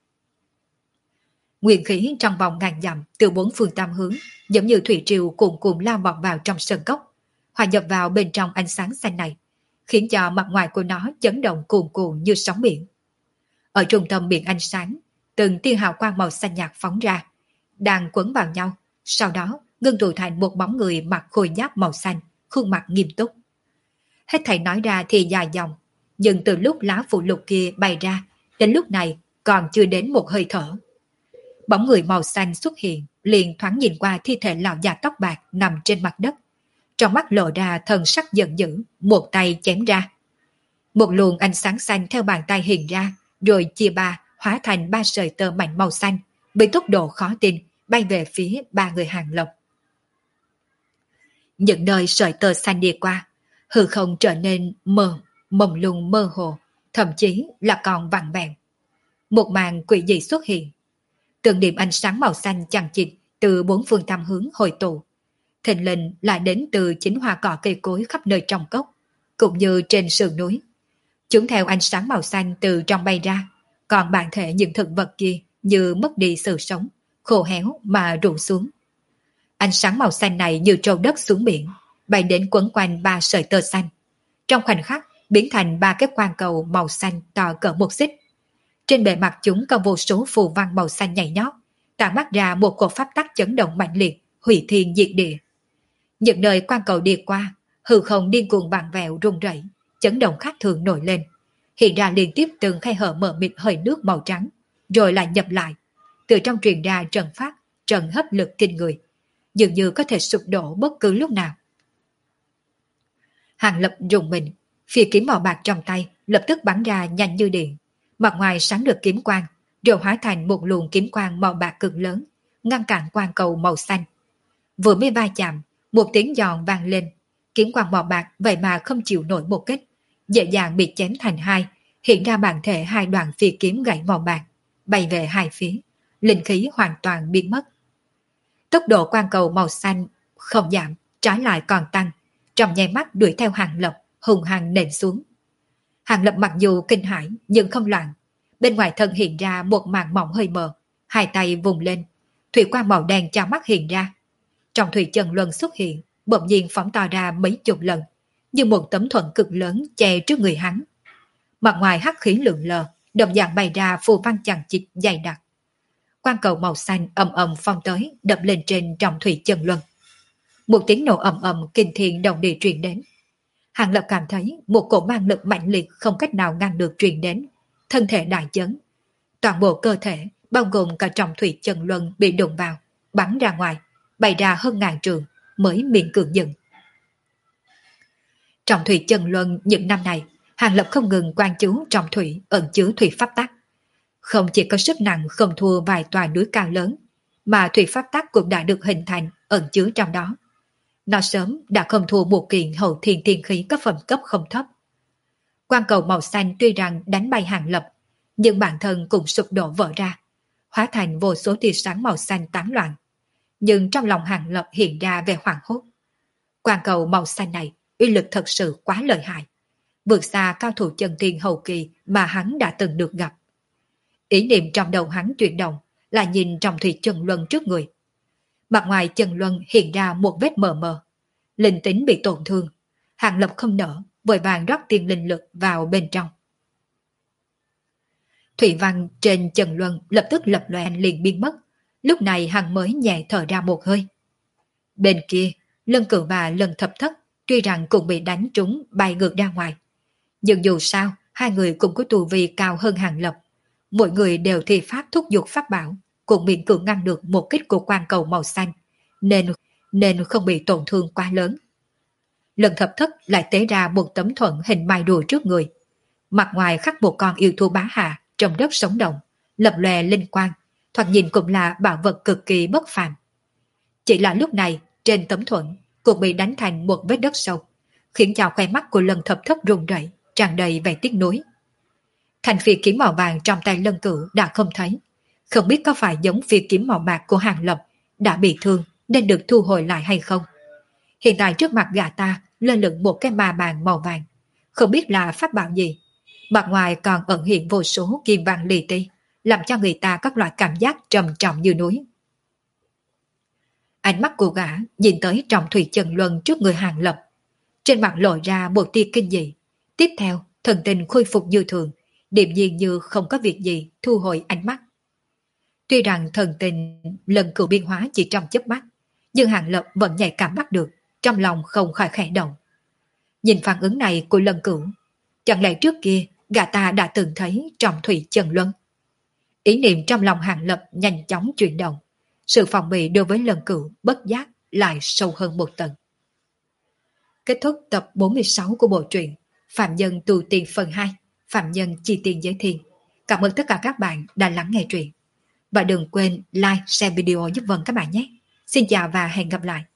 Nguyên khí trong vòng ngàn dặm từ bốn phương tám hướng, giống như thủy triều cuồn cuộn lao vọt vào trong sân gốc, hòa nhập vào bên trong ánh sáng xanh này, khiến cho mặt ngoài của nó chấn động cuồn cuộn như sóng biển. Ở trung tâm biển ánh sáng, từng tia hào quang màu xanh nhạt phóng ra, đang quấn vào nhau, sau đó ngưng tụ thành một bóng người mặc khôi giáp màu xanh, khuôn mặt nghiêm túc. Hết thảy nói ra thì dài dòng, nhưng từ lúc lá phù lục kia bay ra, đến lúc này còn chưa đến một hơi thở. Bóng người màu xanh xuất hiện, liền thoáng nhìn qua thi thể lão già tóc bạc nằm trên mặt đất. Trong mắt lộ ra thần sắc giận dữ, một tay chém ra. Một luồng ánh sáng xanh theo bàn tay hiện ra, rồi chia ba, hóa thành ba sợi tơ mảnh màu xanh, với tốc độ khó tin, bay về phía ba người Hàng Lập. Những nơi sợi tơ xanh đi qua, hư không trở nên mông lung mơ hồ, thậm chí là còn vặn vẹo. Một màn quỷ dị xuất hiện. Từng điểm ánh sáng màu xanh chằng chịt từ bốn phương tám hướng hội tụ. Thình lình lại đến từ chính hoa cỏ cây cối khắp nơi trong cốc, cũng như trên sườn núi. Chúng theo ánh sáng màu xanh từ trong bay ra, còn bản thể những thực vật kia như mất đi sự sống, khô héo mà rụng xuống. Ánh sáng màu xanh này như trâu đất xuống biển, bay đến quấn quanh ba sợi tơ xanh. Trong khoảnh khắc biến thành ba cái quang cầu màu xanh to cỡ một xích. Trên bề mặt chúng có vô số phù văn màu xanh nhảy nhót, tản mắt ra một cột pháp tắc chấn động mạnh liệt, hủy thiên diệt địa. Những nơi quang cầu đi qua, hư không điên cuồng vặn vẹo rung rẩy, chấn động khác thường nổi lên, hiện ra liên tiếp từng khe hở mờ mịt hơi nước màu trắng, rồi lại nhập lại. Từ trong truyền ra trận phát, trận hấp lực kinh người, dường như có thể sụp đổ bất cứ lúc nào. Hàng Lập rùng mình, phi kiếm màu bạc trong tay lập tức bắn ra nhanh như điện, mặt ngoài sáng được kiếm quang, rồi hóa thành một luồng kiếm quang màu bạc cực lớn, ngăn cản quang cầu màu xanh. Vừa mới va chạm, một tiếng giòn vang lên, kiếm quang màu bạc vậy mà không chịu nổi một kích, dễ dàng bị chém thành hai, hiện ra bản thể hai đoạn phi kiếm gãy màu bạc, bay về hai phía, linh khí hoàn toàn biến mất. Tốc độ quang cầu màu xanh không giảm, trái lại còn tăng, trong nháy mắt đuổi theo Hàng Lập, hùng hăng nện xuống. Hàng Lập mặc dù kinh hãi nhưng không loạn, bên ngoài thân hiện ra một màn mỏng hơi mờ, hai tay vùng lên, thủy quang màu đen cho mắt hiện ra. Trong thủy chân luân xuất hiện, bỗng nhiên phóng to ra mấy chục lần, như một tấm thuẫn cực lớn che trước người hắn. Mặt ngoài hắc khí lượn lờ, đồng dạng bày ra phù văn chằng chịt dày đặc. Quang cầu màu xanh ầm ầm phong tới, đập lên trên trọng thủy chân luân. Một tiếng nổ ầm ầm kinh thiên động địa truyền đến. Hàng Lập cảm thấy một cổ mang lực mạnh liệt không cách nào ngăn được truyền đến, thân thể đại chấn. Toàn bộ cơ thể, bao gồm cả trọng thủy chân luân bị đụng vào, bắn ra ngoài, bay ra hơn ngàn trường, mới miễn cưỡng dừng. Trọng thủy chân luân những năm này, Hàng Lập không ngừng quan chú trọng thủy ẩn chứa thủy pháp tắc. Không chỉ có sức nặng không thua vài tòa núi cao lớn, mà thủy pháp tắc cũng đã được hình thành ẩn chứa trong đó. Nó sớm đã không thua một kiện hậu thiên thiên khí có phẩm cấp không thấp. Quang cầu màu xanh tuy rằng đánh bay Hàng Lập, nhưng bản thân cũng sụp đổ vỡ ra, hóa thành vô số tia sáng màu xanh tán loạn. Nhưng trong lòng Hàng Lập hiện ra vẻ hoảng hốt. Quang cầu màu xanh này uy lực thật sự quá lợi hại, vượt xa cao thủ chân tiên hậu kỳ mà hắn đã từng được gặp. Ý niệm trong đầu hắn chuyển động là nhìn trọng thủy chân luân trước người. Mặt ngoài chân luân hiện ra một vết mờ mờ, linh tính bị tổn thương. Hàng Lập không nở, vội vàng rót tiên linh lực vào bên trong. Thủy văn trên chân luân lập tức lập loè liền biến mất. Lúc này hắn mới nhẹ thở ra một hơi. Bên kia, Lân Cửu và Lân Thập Thất tuy rằng cũng bị đánh trúng bay ngược ra ngoài, nhưng dù sao hai người cũng có tu vi cao hơn Hàng Lập. Mỗi người đều thi pháp thúc giục pháp bảo, cũng miễn cưỡng ngăn được một kích của quang cầu màu xanh, nên không bị tổn thương quá lớn. Lần Thập Thất lại tế ra một tấm thuẫn hình mai rùa trước người. Mặt ngoài khắc một con yêu thú bá hạ trong đất sống động, lập lòe linh quang, thoạt nhìn cũng là bảo vật cực kỳ bất phàm. Chỉ là lúc này trên tấm thuẫn cũng bị đánh thành một vết đất sâu, khiến cho khoe mắt của Lần Thập Thất run rẩy, tràn đầy vẻ tiếc nuối. Thành phi kiếm màu vàng trong tay Lân Cửu đã không thấy, không biết có phải giống phi kiếm màu bạc của Hàng Lập đã bị thương nên được thu hồi lại hay không. Hiện tại trước mặt gã ta lơ lửng một cái ma bàn màu vàng, không biết là pháp bảo gì. Mặt ngoài còn ẩn hiện vô số kim vàng li ti, làm cho người ta các loại cảm giác trầm trọng như núi. Ánh mắt của gã nhìn tới trọng thủy chân luân trước người Hàng Lập, trên mặt lộ ra một tia kinh dị. Tiếp theo thần tình khôi phục như thường, điềm nhiên như không có việc gì, thu hồi ánh mắt. Tuy rằng thần tình lần cựu biên hóa chỉ trong chớp mắt, nhưng Hàng Lập vẫn nhạy cảm bắt được, trong lòng không khỏi khẽ động. Nhìn phản ứng này của Lần Cửu, chẳng lẽ trước kia gã ta đã từng thấy trọng thủy chân luân? Ý niệm trong lòng Hàng Lập nhanh chóng chuyển động, sự phòng bị đối với Lần Cửu bất giác lại sâu hơn một tầng. Kết thúc tập 46 của bộ truyện Phạm Nhân Tu Tiên phần 2, Phạm Nhân Chi Tiên Giới Thiên. Cảm ơn tất cả các bạn đã lắng nghe truyện. Và đừng quên like, share video giúp Vân các bạn nhé. Xin chào và hẹn gặp lại.